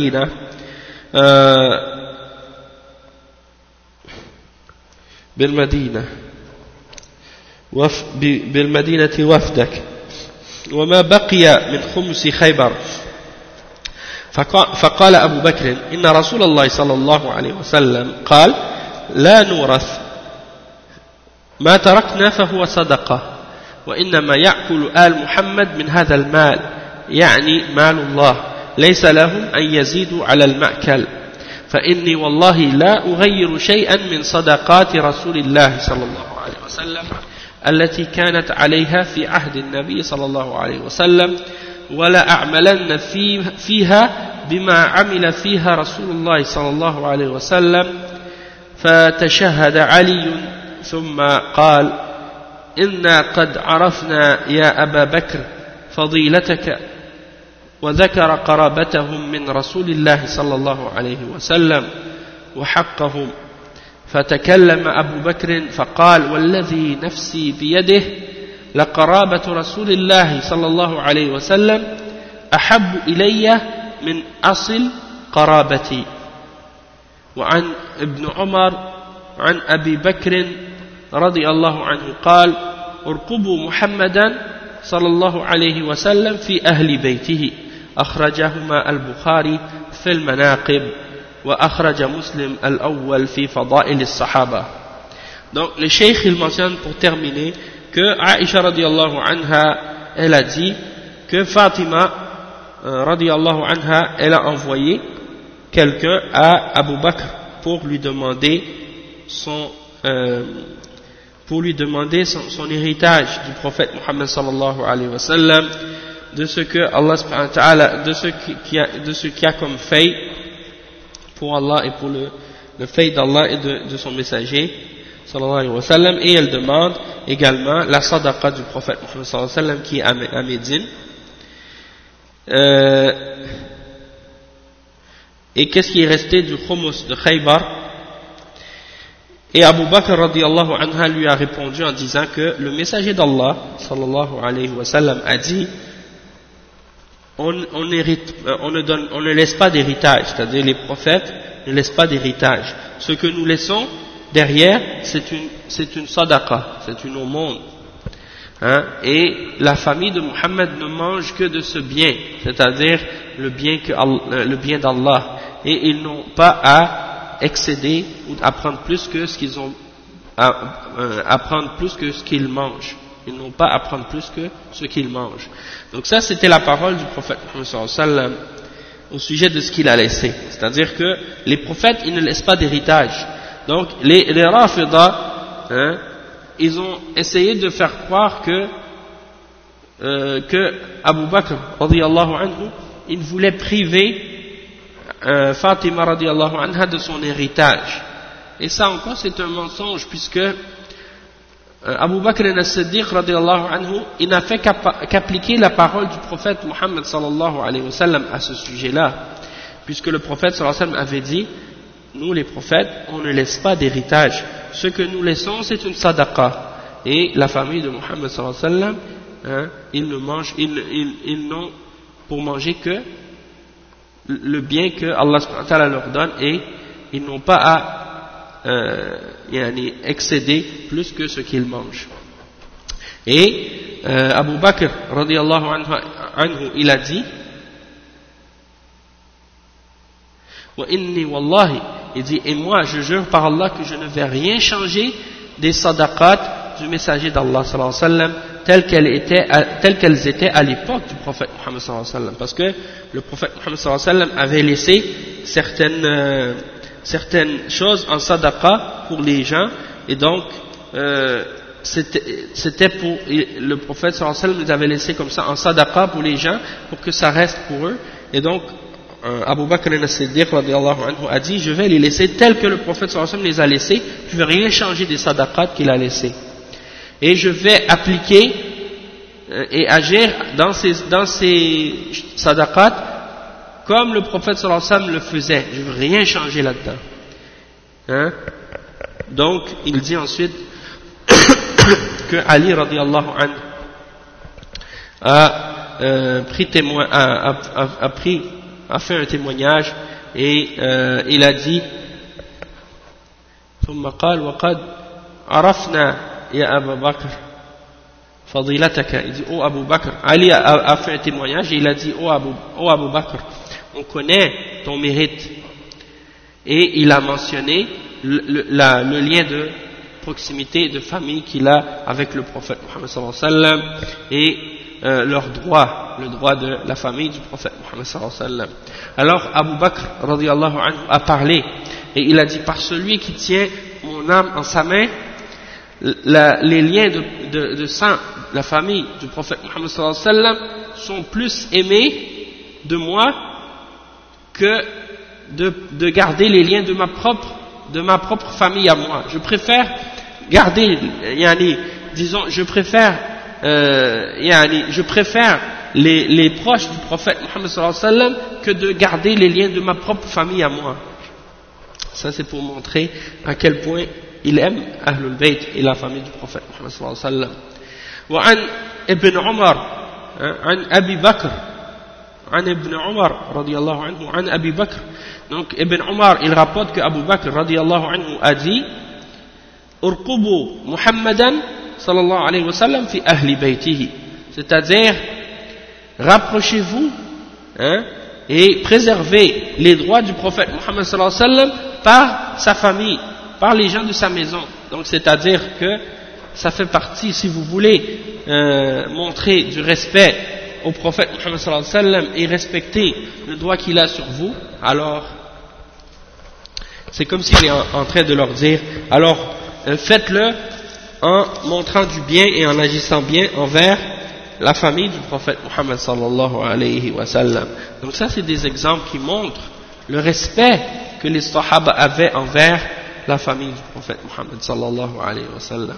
بالمدينة وفدك وما بقي من خمس خيبر. فقال أبو بكر إن رسول الله صلى الله عليه وسلم قال لا نورث ما تركنا فهو صدقة وإنما يأكل آل محمد من هذا المال, يعني مال الله, ليس لهم أن يزيدوا على المأكل, فإني والله لا أغير شيئا من صدقات رسول الله صلى الله عليه وسلم التي كانت عليها في عهد النبي صلى الله عليه وسلم ولا أعملن فيها بما عمل فيها رسول الله صلى الله عليه وسلم. فتشهد علي ثم قال إنا قد عرفنا يا أبا بكر فضيلتك, وذكر قرابتهم من رسول الله صلى الله عليه وسلم وحقهم. فتكلم أبو بكر فقال والذي نفسي بيده لقرابة رسول الله صلى الله عليه وسلم أحب إلي من أصل قرابتي. وعن ابن عمر عن أبي بكر رضي الله عنه قال ارقبوا محمدا صلى الله عليه وسلم في أهل بيته أخرجهما البخاري في المناقب وأخرج مسلم الأول في فضائل الصحابة. Donc le cheikh il mentionne pour terminer que Aïcha radiallahu anha elle a dit que Fatima radiallahu anha elle a envoyé quelqu'un à Abu Bakr pour lui demander son héritage du prophète Muhammad sallallahu alayhi wa sallam, de ce que Allah subhanahu wa ta'ala, de ce qui a comme fait pour Allah et pour le fait d'Allah et de son messager sallallahu alayhi wa sallam. Et elle demande également la sadaqa du prophète Muhammad sallallahu alayhi wa sallam qui est à Médine. Et qu'est-ce qui est resté du khumous de Khaybar? Et Abu Bakr radiallahu anha lui a répondu en disant que le messager d'Allah sallallahu alayhi wa sallam a dit on ne laisse pas d'héritage, c'est-à-dire les prophètes ne laissent pas d'héritage. Ce que nous laissons derrière, c'est une sadaqa, c'est une aumône. Hein? Et la famille de Muhammad ne mange que de ce bien, c'est-à-dire le bien d'Allah. Et ils n'ont pas à excéder ou à prendre plus que ce qu'ils ont à prendre plus que ce qu'ils mangent. Ils n'ont pas à prendre plus que ce qu'ils mangent. Donc ça, c'était la parole du prophète Muhammad sallallahu alayhi wa sallam au sujet de ce qu'il a laissé. C'est-à-dire que les prophètes, ils ne laissent pas d'héritage. Donc les Rafida, hein, ils ont essayé de faire croire que Abu Bakr radiyallahu anhu, il voulait priver Fatima radiyallahu anha de son héritage. Et ça encore c'est un mensonge, puisque Abu Bakr as-Siddiq radiyallahu anhu, il n'a fait qu'appliquer la parole du prophète Muhammad sallallahu alayhi wa sallam à ce sujet-là, puisque le prophète sallallahu alayhi wa sallam avait dit nous les prophètes on ne laisse pas d'héritage, ce que nous laissons c'est une sadaqa. Et la famille de Muhammad sallallahu alayhi wa sallam, hein, ils n'ont pour manger que le bien que Allah subhanahu wa ta'ala leur donne, et ils n'ont pas à excéder plus que ce qu'ils mangent. Et Abu Bakr radiyallahu anhu il a dit wa inni wallahi, il dit et moi je jure par Allah que je ne vais rien changer des sadaqat du messager d'Allah sallallahu alayhi wa sallam telles qu'elles étaient à l'époque du prophète Muhammad sallallahu alayhi wa sallam, parce que le prophète Muhammad sallallahu alayhi wa sallam avait laissé certaines choses en sadaqa pour les gens, et donc c'était pour le prophète sallallahu alayhi wa sallam les avait laissé comme ça en sadaqa pour les gens, pour que ça reste pour eux. Et donc Abu Bakr as-Siddiq radiyallahu anhu a dit je vais les laisser tels que le prophète sallallahu alayhi wa sallam les a laissés, je ne vais rien changer des sadaqat qu'il a laissés, et je vais appliquer et agir dans ces sadaqat comme le prophète sallallahu alayhi wa sallam le faisait. Je ne veux rien changer là-dedans. Hein? Donc il dit ensuite que Ali radiyallahu anhu a fait un témoignage, et il a dit ثم قال وقد عرفنا يا أبا بكر فضيلتك. Il dit oh Abu Bakr, Ali a fait un témoignage et il a dit oh Abu Bakr, on connaît ton mérite. Et il a mentionné le lien de proximité, de famille qu'il a avec le prophète Muhammad sallallahu alayhi wa sallam, et leur droit, le droit de la famille du prophète Muhammad sallallahu alayhi wa sallam. Alors Abu Bakr radiyallahu anhu a parlé, et il a dit par celui qui tient mon âme en sa main, les liens de sang, la famille du prophète Muhammad sallallahu alayhi wa sallam sont plus aimés de moi que de garder les liens de ma propre famille à moi. Je préfère garder, disons, je préfère les proches du prophète Muhammad sallallahu alayhi wa sallam que de garder les liens de ma propre famille à moi. Ça c'est pour montrer à quel point il aime Ahlul Bayt et la famille du prophète Muhammad sallallahu alayhi wa sallam. وعن ابن عمر عن أبي بكر عن ابن عمر رضي الله عنه عن أبي بكر. Donc Ibn Umar il rapporte que Abu Bakr radiyallahu anhu a dit urqubu Muhammadan sallallahu alayhi wa sallam fi ahli baytihi, c'est-à-dire rapprochez-vous et préservez les droits du prophète Muhammad sallallahu alayhi wa sallam par sa famille, par les gens de sa maison. Donc c'est-à-dire que ça fait partie, si vous voulez montrer du respect au prophète Muhammad sallallahu alayhi wa sallam et respecter le droit qu'il a sur vous, alors c'est comme s'il est en train de leur dire, alors faites-le en montrant du bien et en agissant bien envers la famille du prophète Muhammad sallallahu alayhi wa sallam. Donc ça c'est des exemples qui montrent le respect que les sahaba avaient envers la famille du prophète Muhammad sallallahu alayhi wa sallam.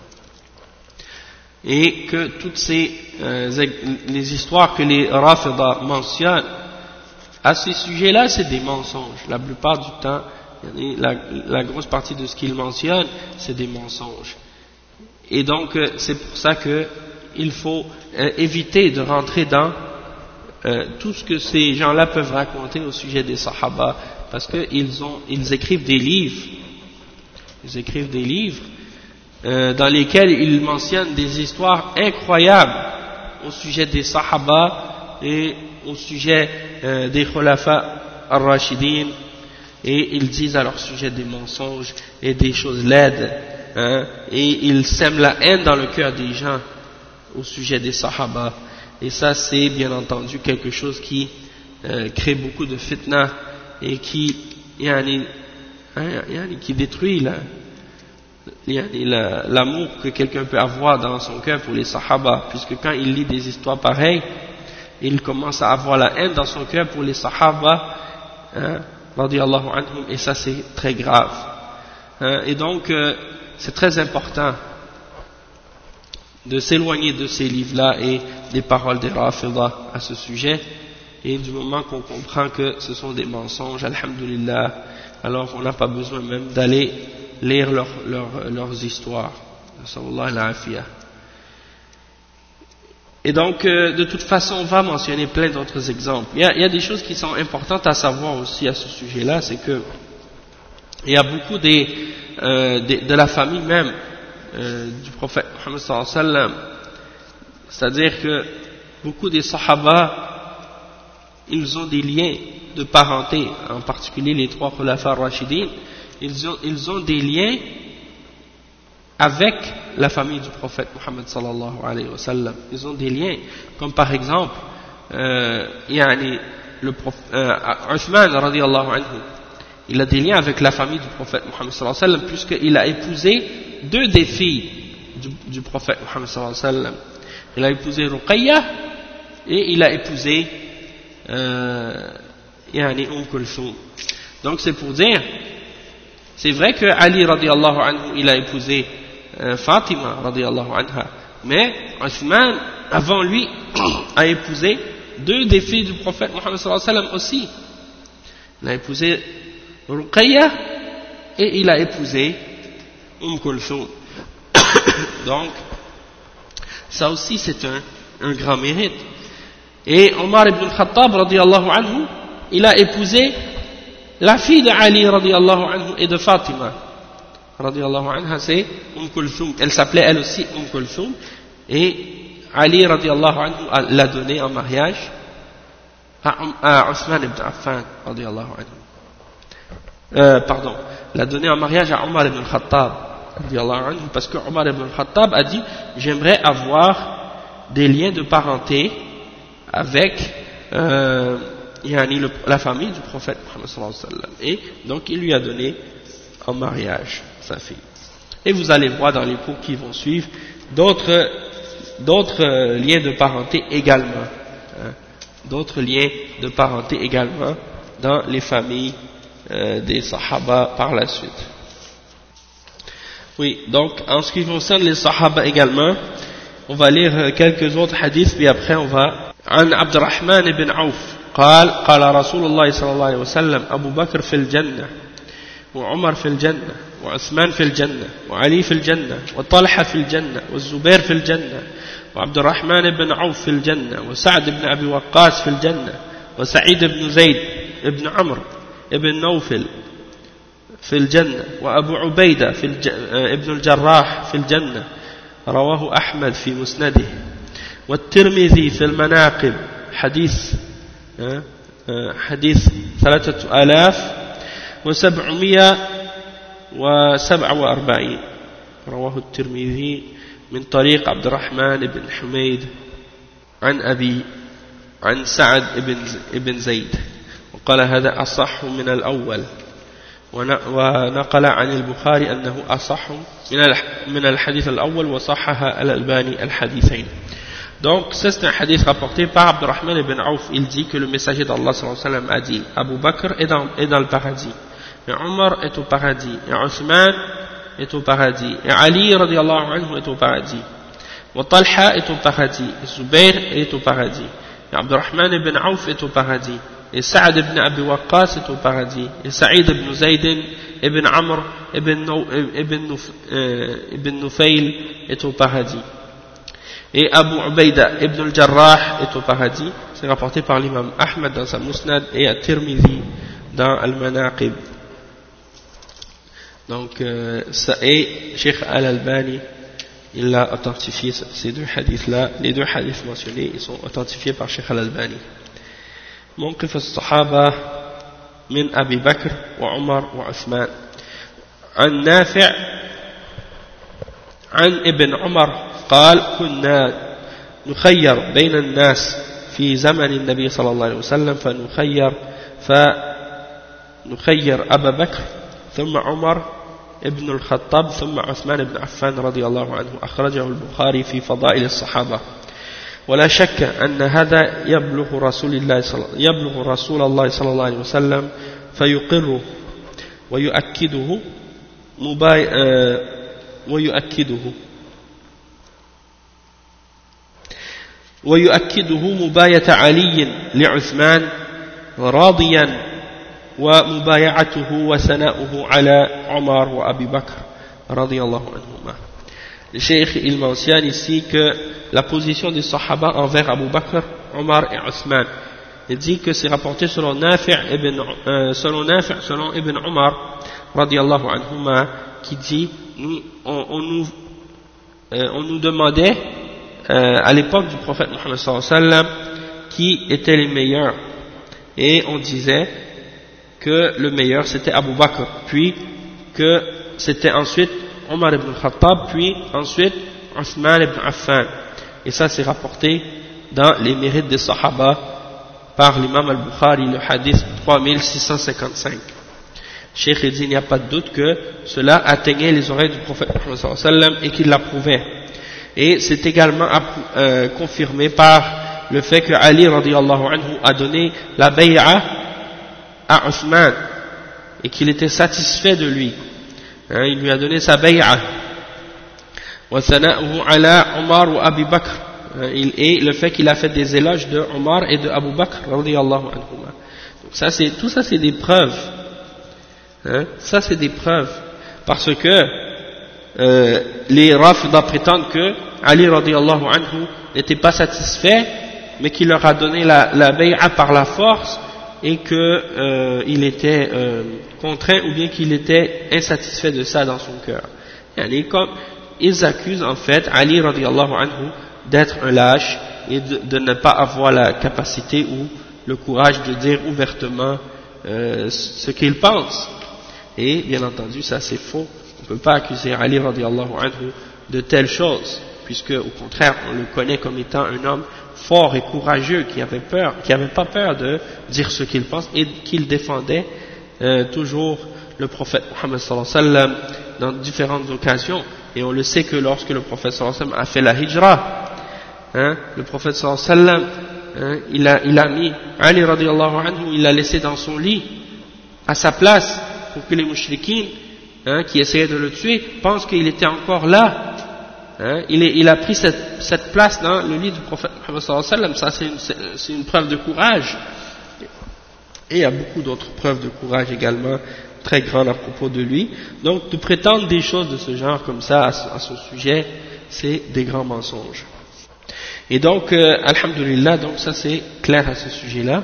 Et que toutes les histoires que les Rafida mentionnent à ces sujets-là, c'est des mensonges. La plupart du temps, la grosse partie de ce qu'ils mentionnent, c'est des mensonges. Et donc, c'est pour ça qu'il faut éviter de rentrer dans tout ce que ces gens-là peuvent raconter au sujet des Sahaba, parce qu'ils écrivent des livres. Ils écrivent des livres dans lesquels ils mentionnent des histoires incroyables au sujet des Sahaba et au sujet des Khulafa al-Rashidin, et ils disent à leur sujet des mensonges et des choses laides, et ils sèment la haine dans le cœur des gens au sujet des Sahaba. Et ça c'est bien entendu quelque chose qui crée beaucoup de fitna et qui détruit l'amour que quelqu'un peut avoir dans son cœur pour les Sahaba, puisque quand il lit des histoires pareilles, il commence à avoir la haine dans son cœur pour les Sahaba, radiyallahu anhum, et ça c'est très grave. Et donc c'est très important de s'éloigner de ces livres-là et des paroles des Rafida à ce sujet, et du moment qu'on comprend que ce sont des mensonges, alhamdulillah, alors on n'a pas besoin même d'aller lire leurs histoires. Et donc de toute façon on va mentionner plein d'autres exemples. Il y a des choses qui sont importantes à savoir aussi à ce sujet-là, c'est que il y a beaucoup de la famille même du prophète Muhammad sallallahu alayhi wa sallam, c'est-à-dire que beaucoup des Sahaba, ils ont des liens de parenté, en particulier les trois Khulafa al-Rashidin, ils ont des liens avec la famille du prophète Muhammad sallallahu alayhi wa sallam. Ils ont des liens, comme par exemple Uthman radiyallahu anhu, il a des liens avec la famille du prophète Muhammad sallallahu alayhi wa sallam, puisqu'il a épousé deux des filles du prophète Muhammad sallallahu alayhi wa sallam. Il a épousé Ruqayya et il a épousé Kulthum. Donc c'est pour dire, c'est vrai que Ali radiyallahu anhu, il a épousé Fatima radiyallahu anha, mais Uthman avant lui a épousé deux des filles du prophète Muhammad sallallahu alayhi wa sallam aussi. Il a épousé Ruqayya et il a épousé Kulthum. Donc ça aussi c'est un grand mérite. Et Omar ibn al-Khattab radiyallahu anhu, il a épousé la fille de Ali radiyallahu anhu et de Fatima radiyallahu anha, c'est Kulthum. Elle s'appelait elle aussi Kulthum, et Ali radiyallahu anhu l'a donnée en mariage à Othman ibn Affan radiyallahu anhu. L'a donnée en mariage à Omar ibn al-Khattab radiyallahu anhu, parce que Omar ibn al-Khattab a dit, j'aimerais avoir des liens de parenté avec la famille du prophète Muhammad sallallahu alayhi wa sallam, et donc il lui a donné en mariage sa fille. Et vous allez voir dans les cours qui vont suivre d'autres liens de parenté également, d'autres liens de parenté également dans les familles des Sahaba par la suite. Oui, donc en ce qui concerne les Sahaba également, on va lire quelques autres hadiths, puis après on va. عن عبد الرحمن بن عوف قال رسول الله صلى الله عليه وسلم أبو بكر في الجنة وعمر في الجنة وعثمان في الجنة وعلي في الجنة وطلحة في الجنة والزبير في الجنة وعبد الرحمن بن عوف في الجنة وسعد بن أبي وقاص في الجنة وسعيد بن زيد بن عمرو بن نوفل في الجنة وأبو عبيدة ابن الجراح في الجنة رواه أحمد في مسنده والترمذي في المناقب حديث 3747 رواه الترمذي من طريق عبد الرحمن بن حميد عن سعد بن زيد وقال هذا أصح من الأول ونقل عن البخاري أنه أصح من الحديث الأول وصحح الألباني الحديثين. Donc c'est un hadith rapporté par Abdurrahman ibn Auf. Il dit que le messager d'Allah sallallahu alayhi wa sallam a dit Abu Bakr est dans le paradis, et Omar est au paradis, et Othman est au paradis, et Ali radiallahu anhu est au paradis, et Talha est au paradis, et Zubayr est au paradis, et Abdurrahman ibn Auf est au paradis, et Sa'd ibn Abi Waqqas est au paradis, et Sa'id ibn Zayd ibn Amr ibn Nufayl est au paradis, et Abu Ubaida ibn al-Jarrah est au paradis. C'est rapporté par l'imam Ahmad dans sa Musnad et at-Tirmidhi dans al-Manaqib. Donc et Cheikh Al-Albani il a authentifié ces deux hadiths là. Les deux hadiths mentionnés ils sont authentifiés par Cheikh Al-Albani. موقف الصحابة من أبي بكر وعمر وعثمان. عن نافع عن ابن عمر قال كنا نخير بين الناس في زمن النبي صلى الله عليه وسلم فنخير أبا بكر ثم عمر ابن الخطاب ثم عثمان بن عفان رضي الله عنه. أخرجه البخاري في فضائل الصحابة. ولا شك أن هذا يبلغ رسول الله صلى الله عليه وسلم فيقره ويؤكده مباية علي لعثمان راضيا ومبايعته وثناؤه على عمر وأبي بكر رضي الله عنهما. Le cheikh il mentionne ici que la position des Sahaba envers Abu Bakr, Omar et Othman. Il dit que c'est rapporté selon Ibn Omar radiyallahu anhuma qui dit on nous demandait à l'époque du prophète Muhammad sallallahu alayhi wa sallam qui étaient les meilleurs, et on disait que le meilleur c'était Abu Bakr, puis que c'était ensuite Omar ibn Khattab, puis ensuite Othman ibn Affan. Et ça c'est rapporté dans les mérites des Sahaba par l'imam al-Bukhari, le hadith 3655. Cheikh dit il n'y a pas de doute que cela atteignait les oreilles du prophète Muhammad sallallahu alayhi wa sallam et qu'il l'approuvait. Et c'est également confirmé par le fait que Ali radiyallahu anhu a donné la bay'a à Othman et qu'il était satisfait de lui. Il lui a donné sa bay'a. Wa thana'uhu ala Omar wa Abi Bakr. Et le fait qu'il a fait des éloges de Omar et de Abu Bakr radiyallahu anhuma. Donc tout ça c'est des preuves. Ça c'est des preuves. Parce que les Rafida prétendent que Ali radiyallahu anhu n'était pas satisfait, mais qu'il leur a donné la bay'a par la force, et qu'il était contraint, ou bien qu'il était insatisfait de ça dans son cœur. Ils accusent en fait Ali radiyallahu anhu d'être un lâche et de ne pas avoir la capacité ou le courage de dire ouvertement ce qu'il pense. Et bien entendu ça c'est faux. On ne peut pas accuser Ali radiyallahu anhu de telles choses, puisque au contraire on le connaît comme étant un homme fort et courageux qui avait pas peur de dire ce qu'il pense, et qu'il défendait toujours le prophète Muhammad sallallahu alayhi wa sallam dans différentes occasions. Et on le sait que lorsque le prophète sallallahu alayhi wa sallam a fait la hijra, le prophète sallallahu alayhi wa sallam il a mis Ali radiyallahu anhu, il l'a laissé dans son lit à sa place pour que les mouchriquines qui essayaient de le tuer pensent qu'il était encore là. Il a pris cette place dans le lit du prophète Muhammad sallallahu alayhi wa sallam. Ça c'est une preuve de courage, et il y a beaucoup d'autres preuves de courage également très grandes à propos de lui. Donc de prétendre des choses de ce genre comme ça à son sujet, c'est des grands mensonges. Et donc alhamdulillah, donc ça c'est clair à ce sujet là.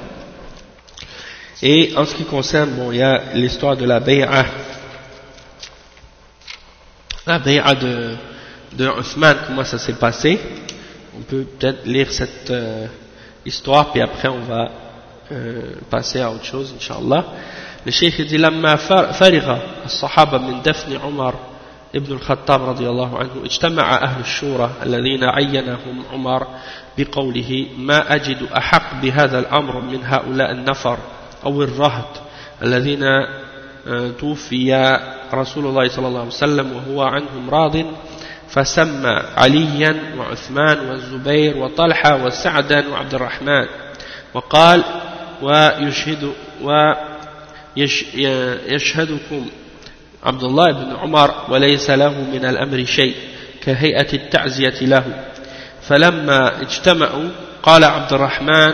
Et en ce qui concerne, il y a l'histoire de la bay'a de Uthman, comment ça s'est passé. On peut peut-être lire cette histoire, puis après on va passer à autre chose, Inch'Allah. Le cheikh dit لما فرغ الصحابة من دفن عمر ابن الخطاب رضي الله عنه اجتمع أهل الشورى الذين عينهم عمر بقوله ما أجد أحق بهذا الأمر من هؤلاء النفر أو الرهط الذين توفي رسول الله صلى الله عليه وسلم وهو عنهم راض فسمى عليا وعثمان والزبير وطلحة وسعدا وعبد الرحمن وقال يشهدكم عبد الله بن عمر وليس له من الأمر شيء كهيئة التعزية له فلما اجتمعوا قال عبد الرحمن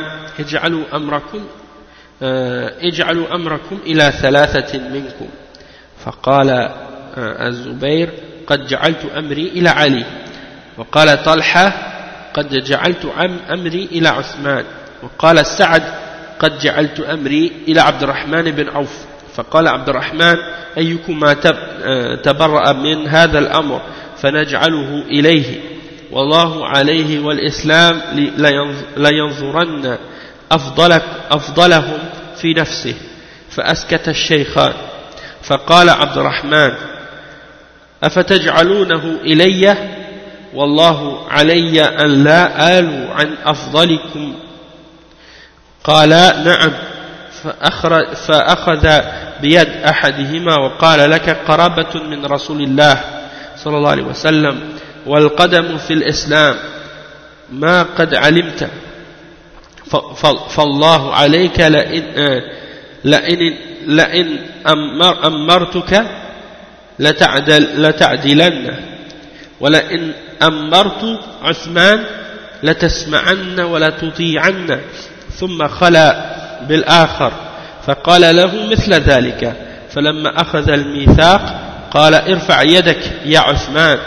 اجعلوا أمركم إلى ثلاثة منكم فقال الزبير قد جعلت أمري إلى علي وقال طلحة قد جعلت أمري إلى عثمان وقال سعد قد جعلت أمري إلى عبد الرحمن بن عوف فقال عبد الرحمن أيكما تبرأ من هذا الأمر فنجعله إليه والله عليه والإسلام لينظرن أفضلهم في نفسه فأسكت الشيخان فقال عبد الرحمن أفتجعلونه إلي والله علي أن لا آل عن أفضلكم قال نعم فأخذ بيد أحدهما وقال لك قرابة من رسول الله صلى الله عليه وسلم والقدم في الإسلام ما قد علمت فالله عليك لئن أمرتك لتعدلن ولئن أمرت عثمان لتسمعن ولا تطيعن ثم خلا بالآخر فقال له مثل ذلك فلما أخذ الميثاق قال ارفع يدك يا عثمان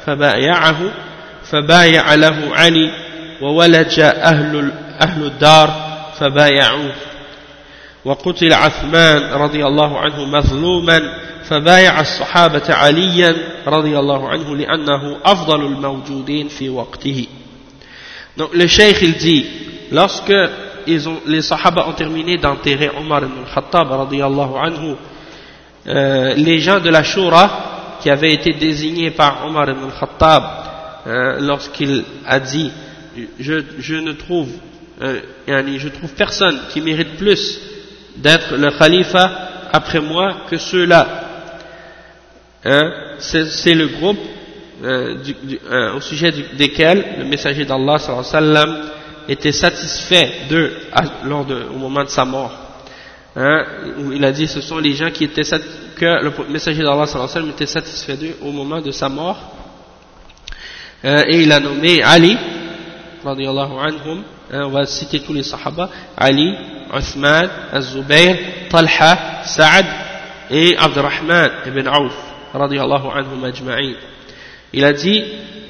فبايع له علي وولج أهل الدار فبايعوه وقتل عثمان رضي الله عنه مظلوما فبايع الصحابة عليا رضي الله عنه لأنه أفضل الموجودين في وقته. Donc le cheikh il dit, lorsque les sahaba ont terminé d'enterrer Omar ibn al-Khattab radiyallahu anhu, les gens de la Shura qui avaient été désignés par Omar ibn al-Khattab lorsqu'il a dit je trouve personne qui mérite plus d'être le khalifa après moi que ceux-là, c'est le groupe au sujet desquels le messager d'Allah sallallahu alayhi wa sallam était satisfait d'eux au moment de sa mort, où il a dit ce sont les gens qui étaient que le messager d'Allah sallallahu alayhi wa sallam était satisfait d'eux au moment de sa mort, et il a nommé Ali radiyallahu anhum, on va citer tous les sahaba, Ali, Uthman, Az-Zubayr, Talha, Sa'ad et Abdurrahman ibn Auf radiyallahu anhum ajma'in. Il a dit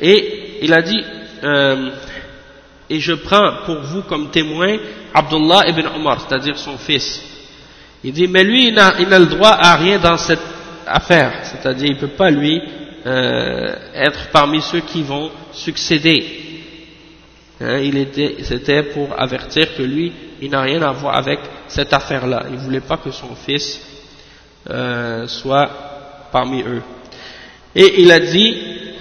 et je prends pour vous comme témoin Abdullah ibn Omar, c'est-à-dire son fils. Il dit mais lui il n'a le droit à rien dans cette affaire, c'est-à-dire il ne peut pas lui être parmi ceux qui vont succéder. C'était pour avertir que lui il n'a rien à voir avec cette affaire-là. Il ne voulait pas que son fils soit parmi eux. Et il a dit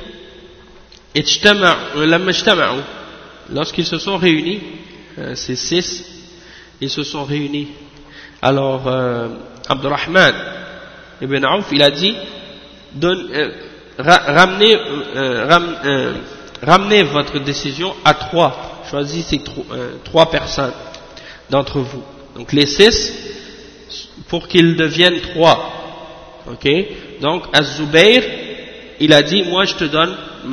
lorsqu'ils se sont réunis, ces 6, ils se sont réunis. Alors Abdurrahman ibn Auf, il a dit ramenez votre décision à 3, choisissez 3 personnes d'entre vous, donc les 6 pour qu'ils deviennent 3, ok. Donc Az-Zubayr, il a dit moi je te donne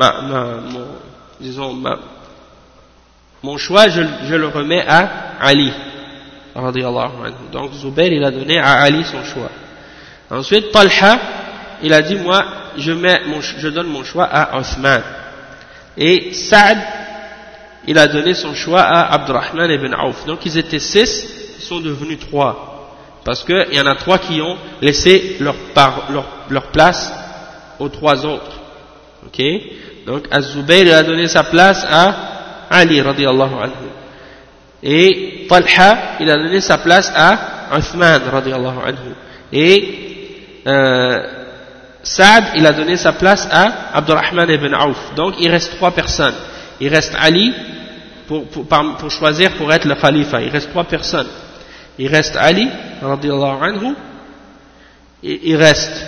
mon choix, je le remets à Ali radiyallahu anhu. Donc Zubayr il a donné à Ali son choix. Ensuite Talha il a dit moi je donne mon choix à Uthman. Et Sa'ad il a donné son choix à Abdurrahman ibn Auf. Donc ils étaient 6, ils sont devenus 3, parce qu'il y en a 3 qui ont laissé leur place aux 3 autres, ok. Donc Az-Zubayr a donné sa place à Ali radiyallahu anhu. Et Talha, il a donné sa place à Uthman radiyallahu anhu. Et Saad, il a donné sa place à Abdurrahman ibn Auf. Donc il reste 3 personnes. Il reste Ali pour choisir pour être le khalifa. Il reste 3 personnes. Il reste Ali radiyallahu anhu. Et il reste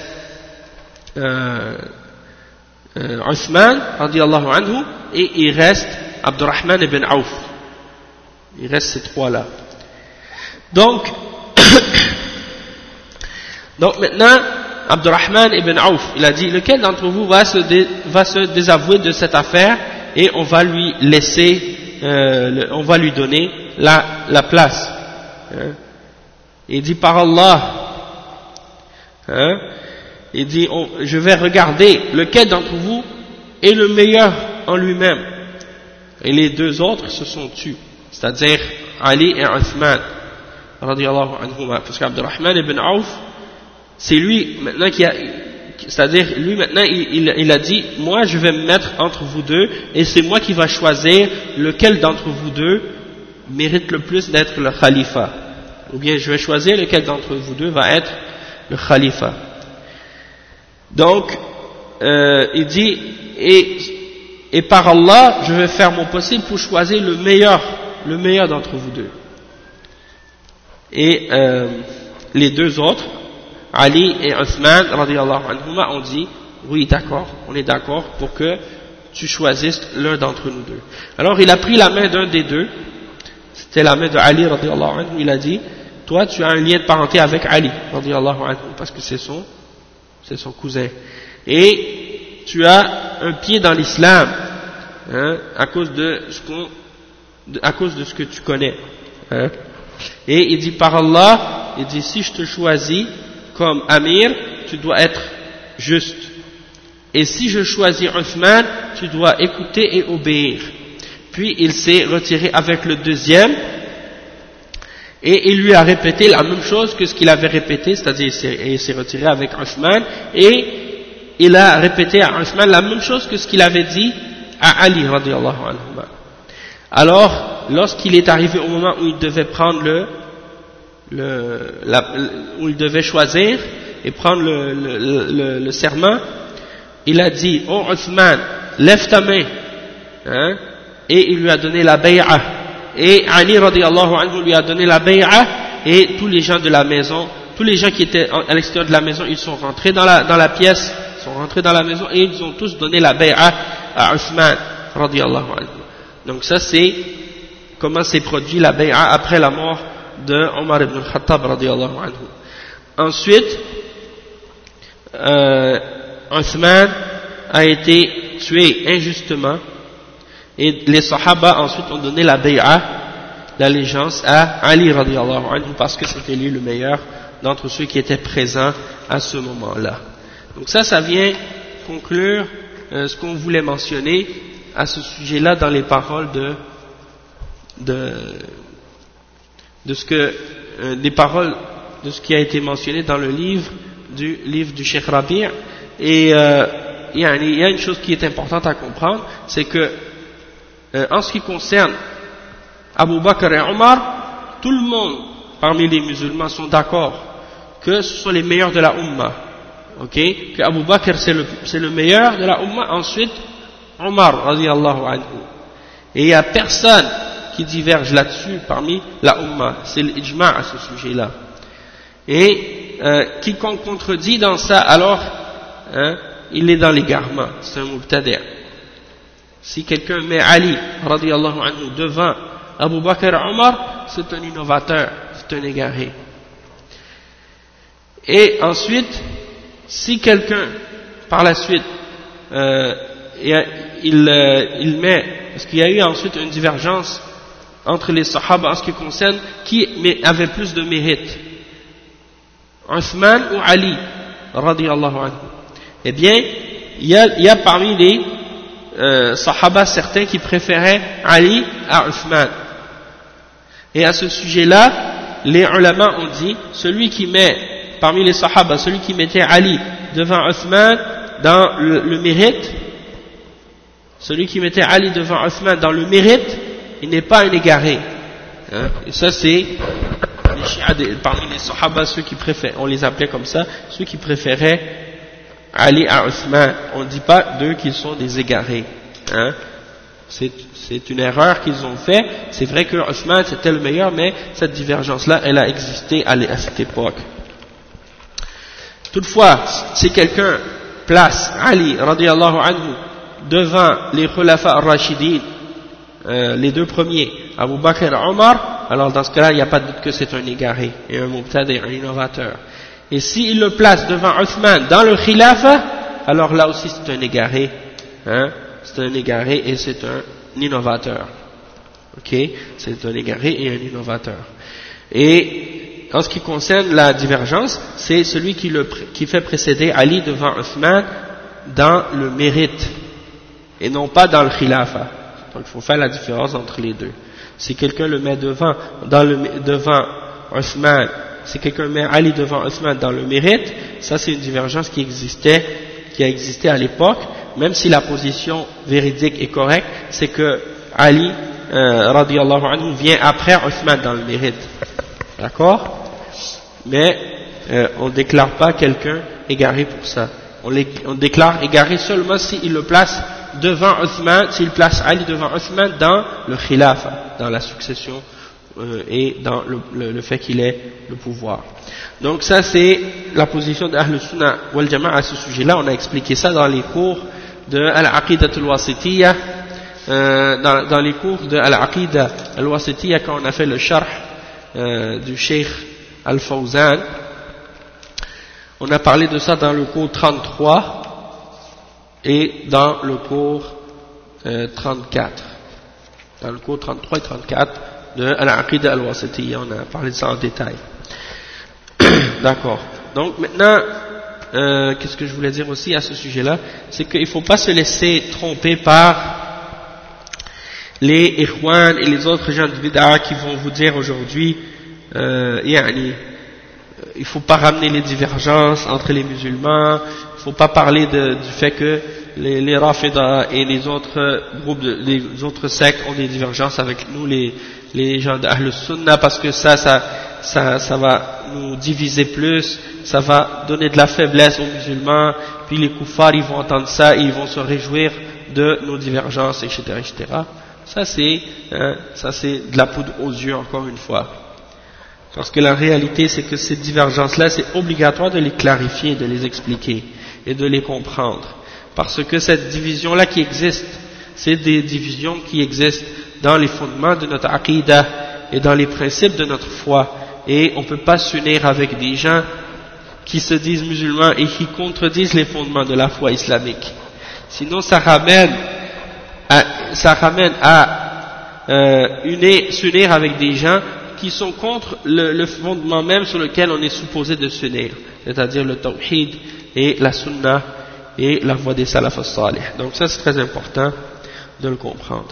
Uthman radiyallahu anhu. Et il reste Abdurrahman ibn Auf. Il reste ces 3-là. Donc maintenant, Abdurrahman ibn Auf, il a dit, lequel d'entre vous va se désavouer de cette affaire et on va lui laisser, on va lui donner la place. Il dit, par Allah, il dit, je vais regarder lequel d'entre vous est le meilleur en lui-même. Et les 2 autres se sont tus, c'est-à-dire Ali et Uthman, radiyallahu anhuma, parce qu'Abdurrahman ibn Auf, c'est lui maintenant c'est-à-dire lui maintenant il a dit, moi je vais me mettre entre vous deux et c'est moi qui va choisir lequel d'entre vous deux mérite le plus d'être le khalifa, ou bien je vais choisir lequel d'entre vous deux va être le khalifa. Donc il dit, et par Allah je vais faire mon possible pour choisir le meilleur d'entre vous deux. Et les 2 autres, Ali et Uthman radiyallahu anhuma, ont dit, oui d'accord, on est d'accord pour que tu choisisses l'un d'entre nous deux. Alors il a pris la main d'un des 2, c'était la main de Ali radiyallahu anhu, il a dit, toi tu as un lien de parenté avec Ali radiyallahu anhu, parce que c'est son cousin. Et tu as un pied dans l'islam, à cause de ce que tu connais. Et il dit, par Allah, il dit, si je te choisis comme Amir, tu dois être juste. Et si je choisis Uthman, tu dois écouter et obéir. Puis il s'est retiré avec le 2e, et il lui a répété la même chose que ce qu'il avait répété, c'est-à-dire il s'est retiré avec Uthman, et il a répété à Uthman la même chose que ce qu'il avait dit à Ali radiyallahu anhu. Alors, lorsqu'il est arrivé au moment où il devait prendre où il devait choisir et prendre le serment, il a dit, oh Uthman, lève ta main, et il lui a donné la bay'a, et Ali radiyallahu anhu lui a donné la bay'a, et tous les gens de la maison, tous les gens qui étaient à l'extérieur de la maison, ils sont rentrés dans la pièce, sont rentrés dans la maison, et ils ont tous donné la bay'a à Uthman radiyallahu anhu. Donc ça c'est comment s'est produit la bay'a après la mort de Omar ibn al-Khattab radiyallahu anhu. Ensuite, Uthman a été tué injustement et les Sahaba ensuite ont donné la bay'a, l'allégeance à Ali radiyallahu anhu, parce que c'était lui le meilleur d'entre ceux qui étaient présents à ce moment-là. Donc ça vient conclure ce qu'on voulait mentionner à ce sujet-là dans les paroles des paroles de ce qui a été mentionné dans le livre du Cheikh Rabi'. Et il y a une chose qui est importante à comprendre, c'est que en ce qui concerne Abu Bakr et Omar, tout le monde parmi les musulmans sont d'accord que ce sont les meilleurs de la Ummah, que Abu Bakr c'est le meilleur de la Ummah, ensuite Omar radiyallahu anhu. Et il n'y a personne qui diverge là-dessus parmi la Ummah, c'est l'ijma' à ce sujet-là. Et quiconque contredit dans ça, alors il est dans l'égarement, c'est un mubtadi'. Si quelqu'un met Ali radiyallahu anhu devant Abu Bakr et Omar, c'est un innovateur, c'est un égaré. Et ensuite, si quelqu'un par la suite il met, parce qu'il y a eu ensuite une divergence entre les Sahaba en ce qui concerne qui avait plus de mérite, Uthman ou Ali radiyallahu anhu. Eh bien, il y a parmi les Sahaba certains qui préféraient Ali à Uthman. Et à ce sujet-là, les ulama ont dit, celui qui met parmi les Sahaba, celui qui mettait Ali devant Uthman dans le mérite, celui qui mettait Ali devant Othman dans le mérite, il n'est pas un égaré. Hein? Et ça c'est les chiites, parmi les sahaba, ceux qui préfèrent, on les appelait comme ça, ceux qui préféraient Ali à Othman. On ne dit pas d'eux qu'ils sont des égarés. Hein? C'est une erreur qu'ils ont fait. C'est vrai que Othman c'était le meilleur, mais cette divergence-là, elle a existé à cette époque. Toutefois, si quelqu'un place Ali radiyallahu anhu devant les khulafa ar-rashidin, les deux premiers, Abu Bakr et Omar, alors dans ce cas-là, il n'y a pas de doute que c'est un égaré et un mubtadi, un innovateur. Et s'il le place devant Othman dans le khilafa, alors là aussi c'est un égaré. Hein? C'est un égaré et c'est un innovateur. Ok? C'est un égaré et un innovateur. Et en ce qui concerne la divergence, c'est celui qui fait précéder Ali devant Othman dans le mérite et non pas dans le khilafa. Donc il faut faire la différence entre les deux. Si quelqu'un le met devant Othman, si quelqu'un met Ali devant Othman dans le mérite, ça c'est une divergence qui a existé à l'époque, même si la position véridique est correcte, c'est que Ali radiyallahu anhu vient après Othman dans le mérite. D'accord? Mais on ne déclare pas quelqu'un égaré pour ça. On déclare égaré seulement s'il le place devant Othman, s'il place Ali devant Othman dans le khilafa, dans la succession et dans le fait qu'il ait le pouvoir. Donc ça c'est la position d'Ahl Sunnah wal Jama'a à ce sujet-là. On a expliqué ça dans les cours de Al-Aqidah al-Wasitiyya, dans les cours de Al-Aqidah al-Wasitiyya, quand on a fait le sharh du Cheikh Al-Fawzan. On a parlé de ça dans le cours 33 et dans le cours 34. Dans le cours 33 et 34 de Al-Aqidah al-Wasitiyya, on a parlé de ça en détail. D'accord. Donc maintenant, qu'est-ce que je voulais dire aussi à ce sujet-là, c'est qu'il ne faut pas se laisser tromper par les Ikhwan et les autres gens de Bid'a qui vont vous dire aujourd'hui, il ne faut pas ramener les divergences entre les musulmans, il ne faut pas parler du fait que les Rafida et les autres groupes, les autres sectes ont des divergences avec nous, les gens d'Ahl Sunnah, parce que ça va nous diviser plus, ça va donner de la faiblesse aux musulmans, puis les koufars ils vont entendre ça et ils vont se réjouir de nos divergences, etc., etc. Ça c'est de la poudre aux yeux, encore une fois. Parce que la réalité c'est que ces divergences-là, c'est obligatoire de les clarifier, de les expliquer et de les comprendre. Parce que cette division-là qui existe, c'est des divisions qui existent dans les fondements de notre aqidah et dans les principes de notre foi. Et on ne peut pas s'unir avec des gens qui se disent musulmans et qui contredisent les fondements de la foi islamique. Sinon ça ramène à s'unir avec des gens qui sont contre le fondement même sur lequel on est supposé de s'unir, c'est-à-dire le tawhid et la sunnah et la voie des salaf as-salih. Donc ça c'est très important de le comprendre.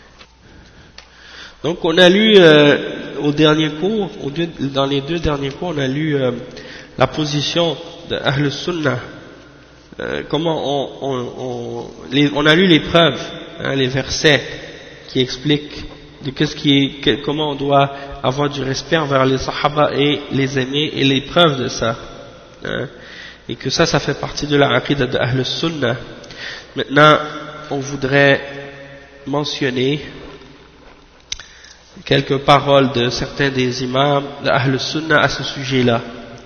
Donc on a lu au dernier cours, dans les deux derniers cours, on a lu la position de Ahl Sunnah. Comment on a lu les preuves, les versets qui expliquent de comment on doit avoir du respect envers les sahaba et les aimer, et les preuves de ça. Et que ça fait partie de la aqidah de Ahl Sunnah. Maintenant, on voudrait mentionner quelques paroles de certains des imams de Ahl Sunnah à ce sujet-là.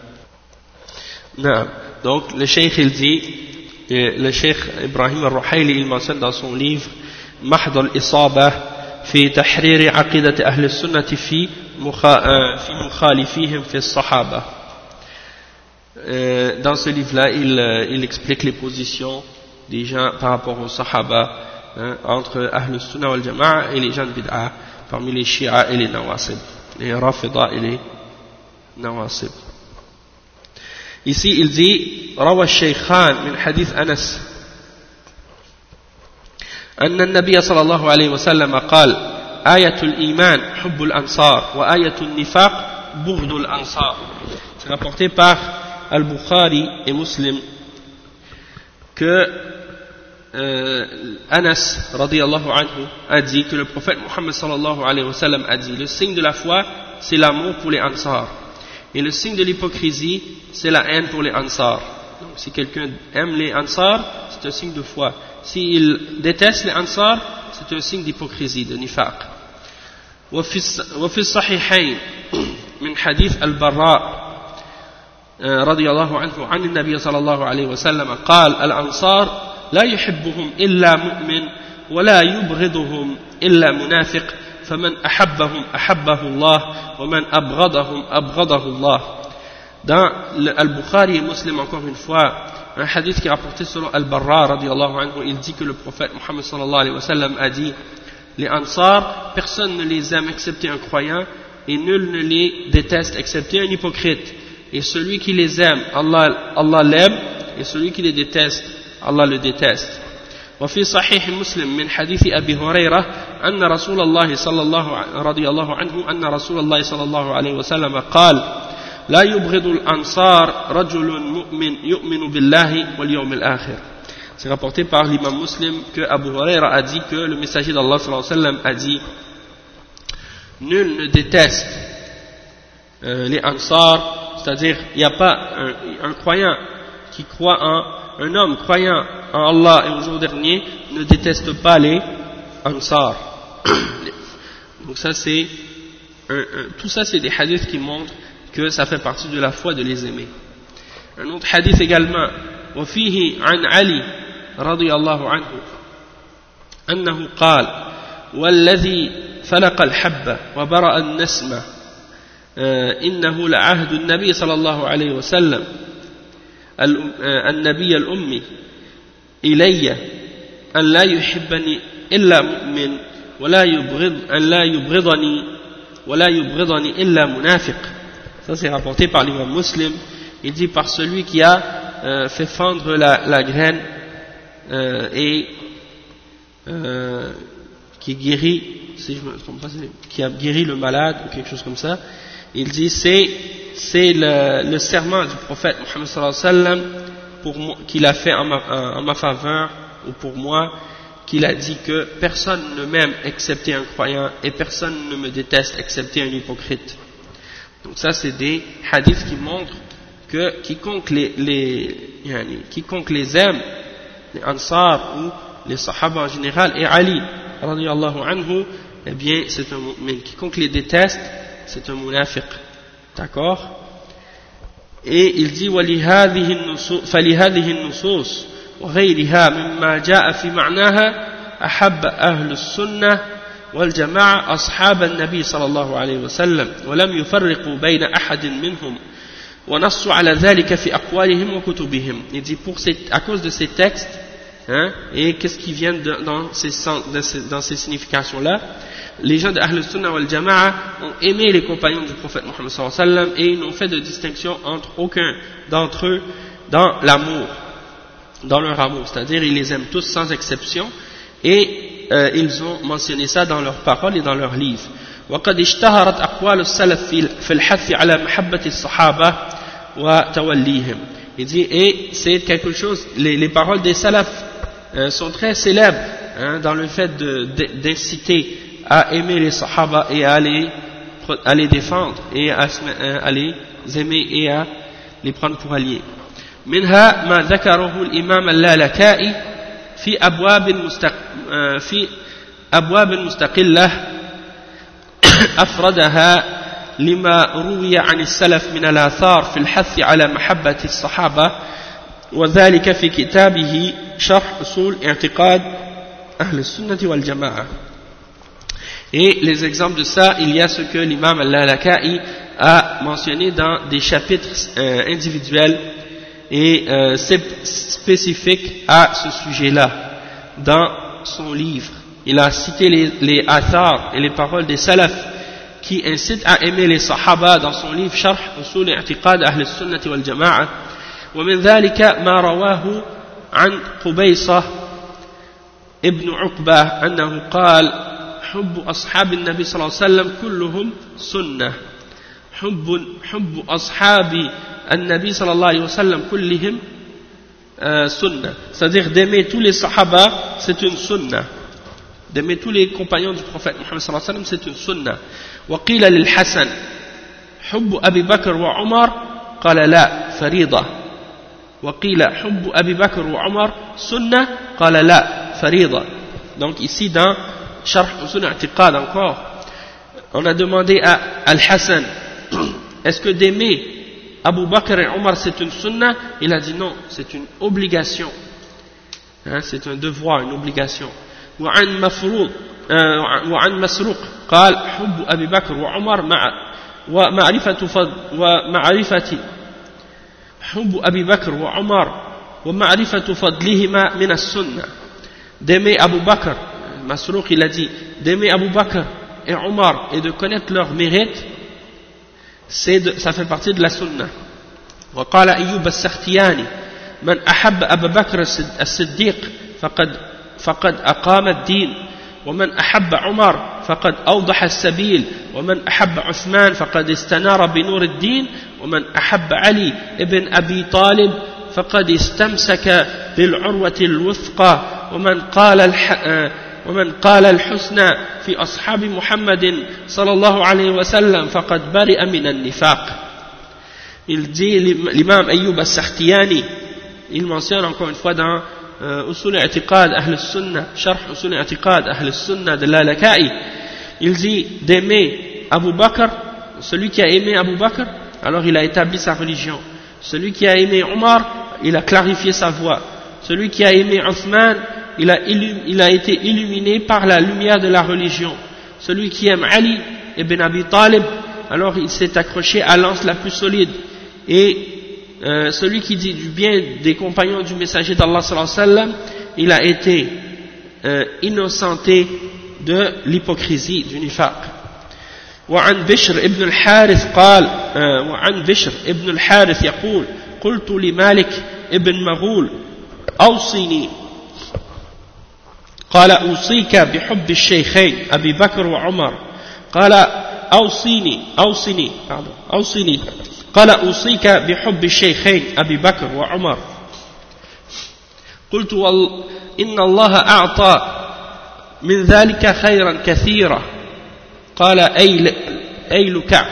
Donc, le Cheikh il dit, le Cheikh Ibrahim al-Ruhayli il mentionne dans son livre Mahd al-Isaba في تحرير عقيدة أهل السنة في مخالفيهم في الصحابة. Dans ce livre-là, il explique les positions des gens par rapport aux Sahaba, entre Ahl Sunnah wal Jama'a et les gens de Bid'a, parmi les Shia et les Nawasib, les Rafida et les Nawasib. Ici, il dit روى الشيخان من حديث أنس أن النبي صلى الله عليه وسلم قال آية الإيمان حب الأنصار وآية النفاق بغض الأنصار. C'est rapporté par Al-Bukhari et Muslim que Anas radiyallahu anhu a dit que le prophète Muhammad sallallahu alayhi wa sallam a dit: le signe de la foi c'est l'amour pour les Ansar, et le signe de l'hypocrisie c'est la haine pour les Ansar. Donc si quelqu'un aime les Ansar, c'est un signe de foi. S'il déteste les Ansar, c'est un signe d'hypocrisie, de nifaq. وفي الصحيحين من حديث البراء رضي الله عنه عن النبي صلى الله عليه وسلم قال: الأنصار لا يحبهم إلا مؤمن ولا يبغضهم إلا منافق فمن أحبهم أحبه الله ومن أبغضهم أبغضه الله. Dans Al-Bukhari et Muslim, encore une fois, un hadith qui est rapporté selon Al-Barra radiyallahu anhu, il dit que le prophète Muhammad sallallahu alayhi wa sallam a dit: les Ansar, personne ne les aime excepté un croyant, et nul ne les déteste excepté un hypocrite. Et celui qui les aime, Allah l'aime, et celui qui les déteste, Allah le déteste. وفي صحيح مسلم من حديث أبي هريرة أن رسول الله صلى الله رضي الله عنه أن رسول الله صلى الله عليه وسلم قال: لا يبغض الأنصار رجل مؤمن يؤمن بالله واليوم الآخر. C'est rapporté par l'imam Muslim que Abu Huraira a dit que le messager d'Allah sallallahu alayhi wa sallam a dit: nul ne déteste les Ansar, c'est-à-dire il n'y a pas un croyant qui croit un homme croyant en Allah et au jour dernier ne déteste pas les Ansar. Donc ça c'est tout ça c'est des hadiths qui montrent que ça fait partie de la foi de les aimer. Un autre hadith également: وفيه عن علي رضي الله عنه أنه قال: والذي فلق الحبة وبرأ النسمة إنه لعهد النبي صلى الله عليه وسلم النبي الأمي إلي أن لا يحبني إلا مؤمن ولا يبغضني إلا منافق. Ça c'est rapporté par l'imam Muslim. Il dit: par celui qui a fait fendre la graine et qui guérit, si je me trompe pas, qui a guéri le malade ou quelque chose comme ça. Il dit: c'est le serment du prophète Muhammad sallallahu alayhi wa sallam qu'il a fait en ma faveur ou pour moi, qu'il a dit que personne ne m'aime excepté un croyant et personne ne me déteste excepté un hypocrite. Donc ça c'est des hadiths qui montrent que quiconque les aime, les Ansar ou les Sahaba en général, et Ali radiyallahu anhu, eh bien c'est un mu'min. Quiconque les déteste, c'est un munafiq. D'accord? Et il dit: فلهذه النصوص وغيرها مما جاء في معناها أحب أهل السنة والجماعة أصحاب النبي صلى الله عليه وسلم ولم يفرقوا بين أحد منهم ونصوا على ذلك في أقوالهم وكتبهم. Il dit à cause de ces textes, hein, et qu'est-ce qui vient dans ces significations-là, les gens de Ahl Sunnah wal Jama'a ont aimé les compagnons du prophète Muhammad sallallahu alayhi wa sallam et ils n'ont fait de distinction entre aucun d'entre eux dans l'amour, dans leur amour, c'est-à-dire ils les aiment tous sans exception, et ils ont mentionné ça dans leurs paroles et dans leurs livres. وقد اشتهرت أقوال السلف في الحث على محبة الصحابة وتوليهم. Il dit, et c'est quelque chose, les paroles des salafs sont très célèbres, hein, dans le fait d'inciter à aimer les sahaba et à les défendre et à les aimer et à les prendre pour alliés. منها ما ذكره الإمام اللالكائي في أبواب مستقلة أفردها لما روي عن السلف من الآثار في الحث على محبة الصحابة وذلك في كتابه شرح أصول اعتقاد أهل السنة والجماعة. Et les exemples de ça, il y a ce que l'imam al-Lalaka'i a mentionné dans des chapitres individuels et spécifiques à ce sujet-là dans son livre. Il a cité les athars et les paroles des salafs qui incitent à aimer les sahaba dans son livre Sharh Usul I'tiqad Ahl Sunnah wal Jama'a. ومن ذلك ما رواه عن قبيصة ابن عقبة أنه قال: حب أصحاب النبي صلى الله عليه وسلم كلهم سنة حب أصحاب النبي صلى الله عليه وسلم كلهم sunnah. C'est-à-dire d'aimer tous les sahaba, c'est une sunnah. D'aimer tous les compagnons du prophète Mohammed sallallahu alayhi wa sallam, c'est une sunnah. وقيل للحسن حب أبي بكر وعمر قال لا فريضة. وقيل حب أبي بكر وعمر سنة قال لا فريضة. Donc ici dans Sharh Usul I'tiqad encore, on a demandé à Al-Hassan, est-ce que d'aimer Abu Bakr et Omar c'est une sunnah? Il a dit non, c'est une obligation, c'est un devoir, une obligation. وعن مسروق قال حب أبي بكر وعمر ومعرفة حب أبي بكر وعمر ومعرفة فضلهما من السنة. D'aimer Abu Bakr, Masrouq il a dit, d'aimer Abu Bakr et Omar et de connaître leur mérite, ça fait partie de la sunnah. وقال أيوب السختياني من أحب أبا بكر الصديق فقد أقام الدين ومن أحب عمر فقد أوضح السبيل ومن أحب عثمان فقد استنار بنور الدين ومن أحب علي ابن أبي طالب فقد استمسك بالعروة الوثقى ومن قال الحسنى في أصحاب محمد صلى الله عليه وسلم فقد برئ من النفاق. Il dit, l'imam Ayyub al-Sakhtiyani, il mentionne encore une fois dans Usul I'tiqad Ahl al-Sunnah, Sharh Usul I'tiqad Ahl al-Sunnah de l'Al-Laka'i, il dit d'aimer Abu Bakr, celui qui a aimé Abu Bakr, alors il a établi sa religion. Celui qui a aimé Omar, il a clarifié sa voie. Celui qui a aimé Othman, il a été illuminé par la lumière de la religion. Celui qui aime Ali ibn Abi Talib, alors il s'est accroché à l'anse la plus solide. Et celui qui dit du bien des compagnons du messager d'Allah sallallahu alayhi wa sallam, il a été innocenté de l'hypocrisie, du nifaq. وعن بشر ابن الحارث قال وعن بشر ابن الحارث يقول قلت لمالك ابن مغول أوصني قال أوصيك بحب الشيخين أبي بكر وعمر قال أوصني قال أوصيك بحب الشيخين أبي بكر وعمر قلت إن الله أعطى من ذلك خيرا كثيرا قال أي لك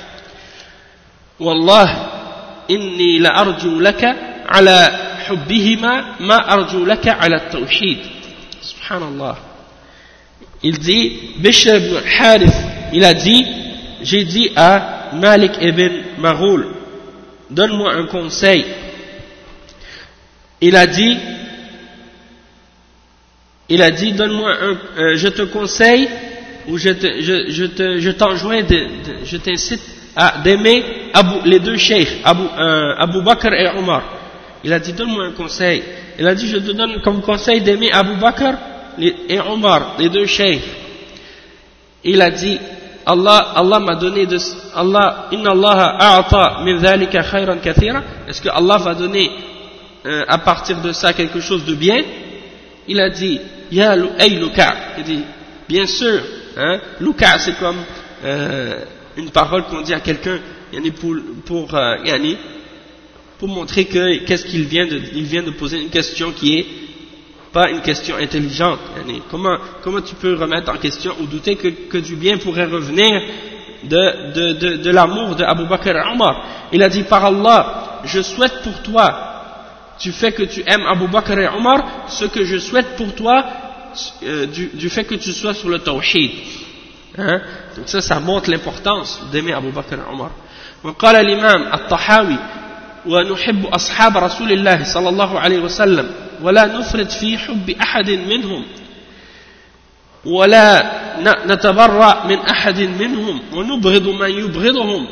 والله إني لأرجو لك على حبهما ما أرجو لك على التوحيد. Subhanallah. Il dit, Bishr ibn Harith, il a dit, j'ai dit à Malik ibn Maroul, donne-moi un conseil. Il a dit, donne-moi je te conseille, ou je t'enjoins, je t'incite à d'aimer les deux cheikhs, Abu Bakr et Omar. Il a dit, donne-moi un conseil. Il a dit, je te donne comme conseil d'aimer Abu Bakr et Omar, les deux cheikhs. Il a dit, Allah m'a donné inna Allah a'ata min dhalika khayran kathira. Est-ce que Allah va donner à partir de ça quelque chose de bien? Il a dit, ya luka. Il dit, bien sûr, luka c'est comme une parole qu'on dit à quelqu'un pour montrer que qu'est-ce qu'il vient de poser une question qui est pas une question intelligente. Comment tu peux remettre en question ou douter que du bien pourrait revenir de l'amour de Abu Bakr et Omar? Il a dit, par Allah, je souhaite pour toi, du fait que tu aimes Abu Bakr et Omar, ce que je souhaite pour toi du fait que tu sois sur le tawhid. Donc ça montre l'importance d'aimer Abu Bakr et Omar. وقال الإمام الطحاوي ونحب أصحاب رسول الله صلى الله عليه وسلم ولا نفرط في حب أحد منهم ولا نتبرأ من أحد منهم ونبغض من يبغضهم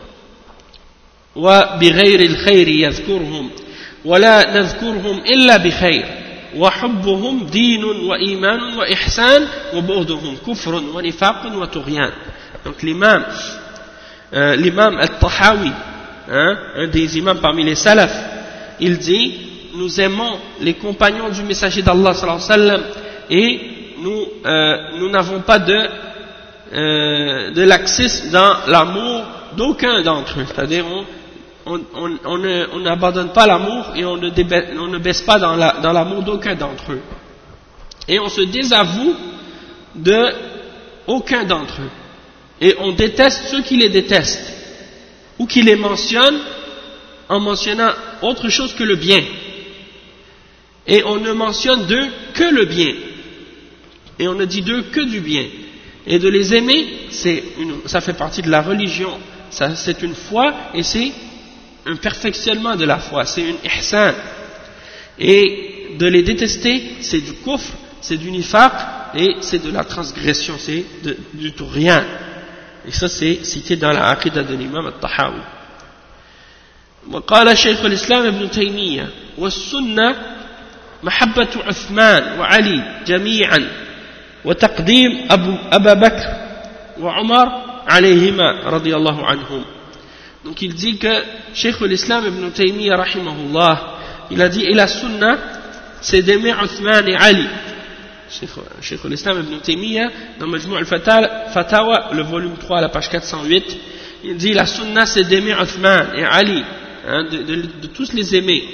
وبغير الخير يذكرهم ولا نذكرهم إلا بخير وحبهم دين وإيمان وإحسان وبغضهم كفر ونفاق وطغيان. Donc l'imam al-Tahawi, un des imams parmi les salafs, il dit, nous aimons les compagnons du messager d'Allah sallallahu alayhi wa sallam et nous n'avons pas de laxisme dans l'amour d'aucun d'entre eux, c'est-à-dire on n'abandonne pas l'amour et on ne baisse pas dans l'amour d'aucun d'entre eux. Et on se désavoue de aucun d'entre eux. Et on déteste ceux qui les détestent, ou qui les mentionnent en mentionnant autre chose que le bien. Et on ne mentionne d'eux que le bien. Et on ne dit d'eux que du bien. Et de les aimer, ça fait partie de la religion. C'est une foi et c'est un perfectionnement de la foi. C'est une ihsan. Et de les détester, c'est du kufr, c'est du nifaq et c'est de la transgression, c'est du tout rien. Et ça c'est cité dans la aqidah de l'imam al-Tahawi. وقال شيخ الإسلام ابن تيمية والسنة محبة عثمان وعلي جميعا وتقديم أبا بكر وعمر عليهما رضي الله عنهم. Donc il dit que Cheikh l'Islam ibn Taymiyyah rahimahullah, il a dit et la sunna c'est d'aimer Uthman et Ali. Cheikh l'Islam ibn Taymiyyah dans Majmou' al-Fatawa le volume 3 à la page 408, il dit la sunna c'est d'aimer Uthman et Ali, hein, de tous les aimer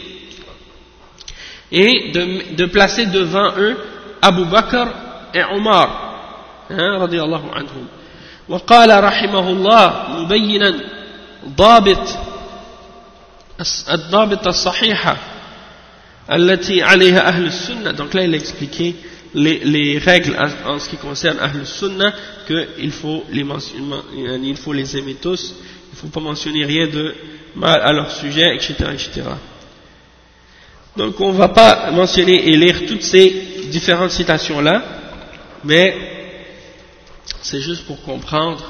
et de placer devant eux Abu Bakr et Omar, hein, radiyallahu anhum. وقال رحمه الله مبينا الضابط الصحيحة التي عليها أهل السنة. Donc là il a expliqué les règles en ce qui concerne Ahl al-Sunnah, qu'il faut les aimer tous, il ne faut pas mentionner rien de mal à leur sujet, etc., etc. Donc on ne va pas mentionner et lire toutes ces différentes citations là, mais c'est juste pour comprendre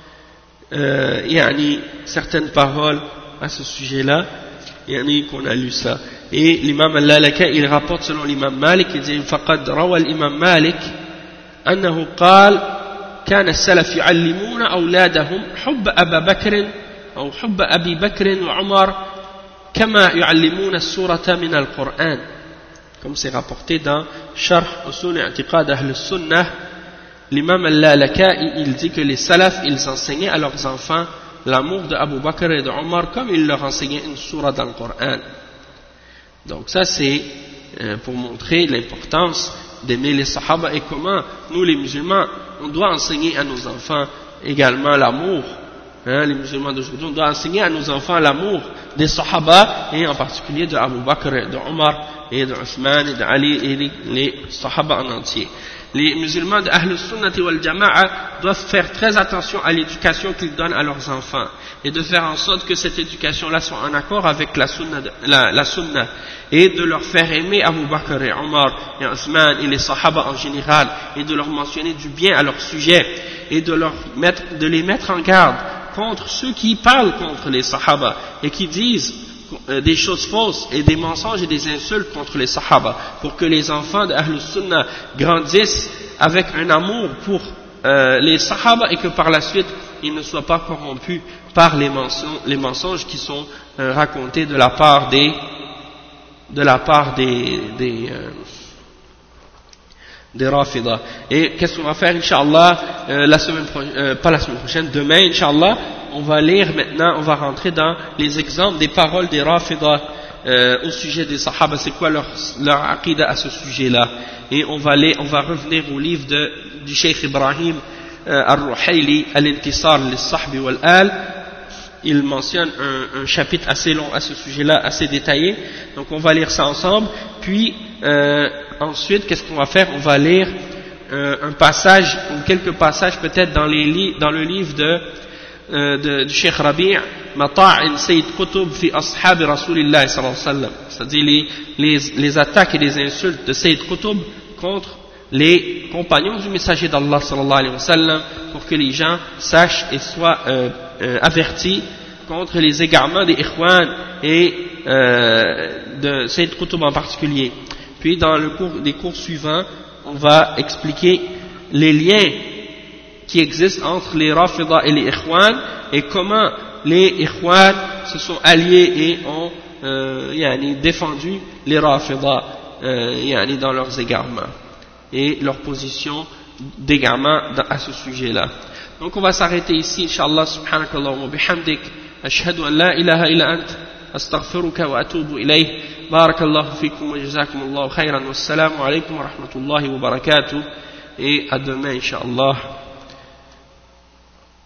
certaines paroles à ce sujet là, qu'on a lu ça. Et l'imam al-Lalaka il rapporte selon l'imam Malik, il dit فقد روى الإمام مالك أنه قال كان السلف يعلمون أولادهم حب أبا بكر أو حب أبي بكر وعمر كما يعلمون السورة من القرآن, comme c'est rapporté dans Sharh Usul I'tiqad Ahl al-Sunnah. L'imam al-Lalaka il dit que les salafs ils enseignaient à leurs enfants l'amour de Abu Bakr et de Omar comme ils leur enseignaient une sourate dans le Coran. Donc ça c'est pour montrer l'importance d'aimer les sahaba et comment nous les musulmans on doit enseigner à nos enfants également l'amour, hein, les musulmans d'aujourd'hui on doit enseigner à nos enfants l'amour des sahaba et en particulier de Abu Bakr et de Omar et de Uthman et de Ali et les sahaba en entier. Les musulmans de Ahl al-Sunnah wal Jama'a doivent faire très attention à l'éducation qu'ils donnent à leurs enfants et de faire en sorte que cette éducation-là soit en accord avec la Sunnah et de leur faire aimer Abu Bakr et Omar et Uthman et les Sahaba en général et de leur mentionner du bien à leur sujet et de les mettre en garde contre ceux qui parlent contre les Sahaba et qui disent des choses fausses et des mensonges et des insultes contre les Sahaba, pour que les enfants de Ahl al-Sunnah grandissent avec un amour pour les Sahaba et que par la suite ils ne soient pas corrompus par les mensonges qui sont racontés de la part des Rafida. Et qu'est-ce qu'on va faire Inch'Allah pas la semaine prochaine, demain Inch'Allah on va lire maintenant, on va rentrer dans les exemples des paroles des Rafida au sujet des Sahaba, c'est quoi leur aqidah à ce sujet-là. Et on va revenir au livre du Cheikh Ibrahim al-Ruhayli, Al-Intisar lis-Sahbi wal-Al. Il mentionne un chapitre assez long à ce sujet-là, assez détaillé. Donc on va lire ça ensemble. Puis ensuite, qu'est-ce qu'on va faire? On va lire un passage ou quelques passages peut-être dans le livre du Cheikh Rabi' Mata'in Sayyid Qutb fi Ashab Rasulillah sallallahu alayhi wa sallam, c'est-à-dire les attaques et les insultes de Sayyid Qutb contre les compagnons du messager d'Allah sallallahu alayhi wa sallam, pour que les gens sachent et soient avertis contre les égarements des Ikhwan et de Sayyid Qutb en particulier. Puis dans les cours suivants, on va expliquer les liens qui existent entre les Rafida et les Ikhwan et comment les Ikhwan se sont alliés et ont défendu les Rafida dans leurs égarements et leur position d'égarement à ce sujet-là. Donc on va s'arrêter ici, Inch'Allah, subhanakallahumma bihamdik, ashhadu an la ilaha illa ant, astaghfiruka wa atubu ilayh. Barakallahu fikum wa jazakumullahu khayran. Wassalamu alaykum wa rahmatullahi wa barakatuh. Et à demain, Inch'Allah.